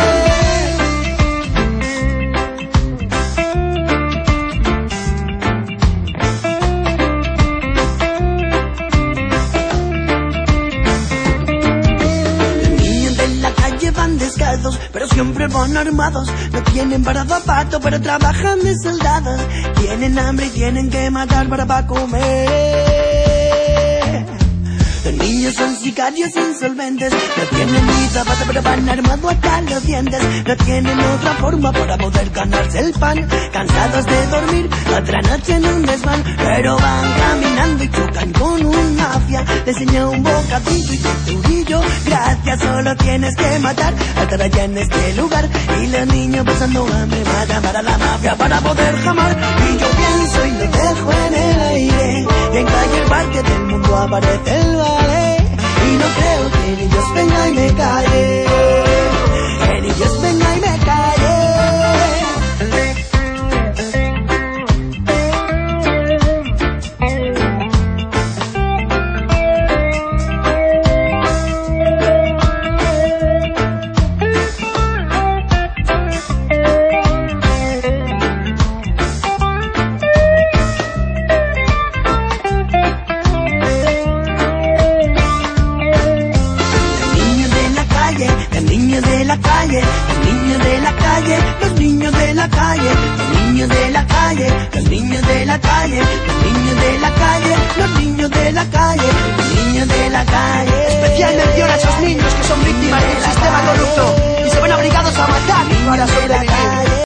Van descalzos, pero siempre van armados. No tienen para zapatos, pero trabajan de soldados. Tienen hambre y tienen que matar para pa' comer. Los niños son sicarios insolventes, no tienen ni zapatos, pero van armados hasta los dientes. No tienen otra forma para poder ganarse el pan. Cansados de dormir otra noche en un desván, pero van caminando y chocan con un mafia. Le enseña un bocadillo y dice turillo, gracias, solo tienes que matar a estar allá en este lugar. Y los niños pasando hambre matan para la mafia para poder jamar. Y yo pienso y lo dejo en el aire, y en cualquier parte del mundo aparece el ballet. Y no creo que ni Dios venga y me calle, que ni Dios venga y me calle. Los niños de la calle, los niños de la calle, los niños de la calle, los niños de la calle, los niños de la calle, los niños de la calle. Especial mención a esos niños que son víctimas del sistema corrupto y se ven obligados a matar para sobrevivir.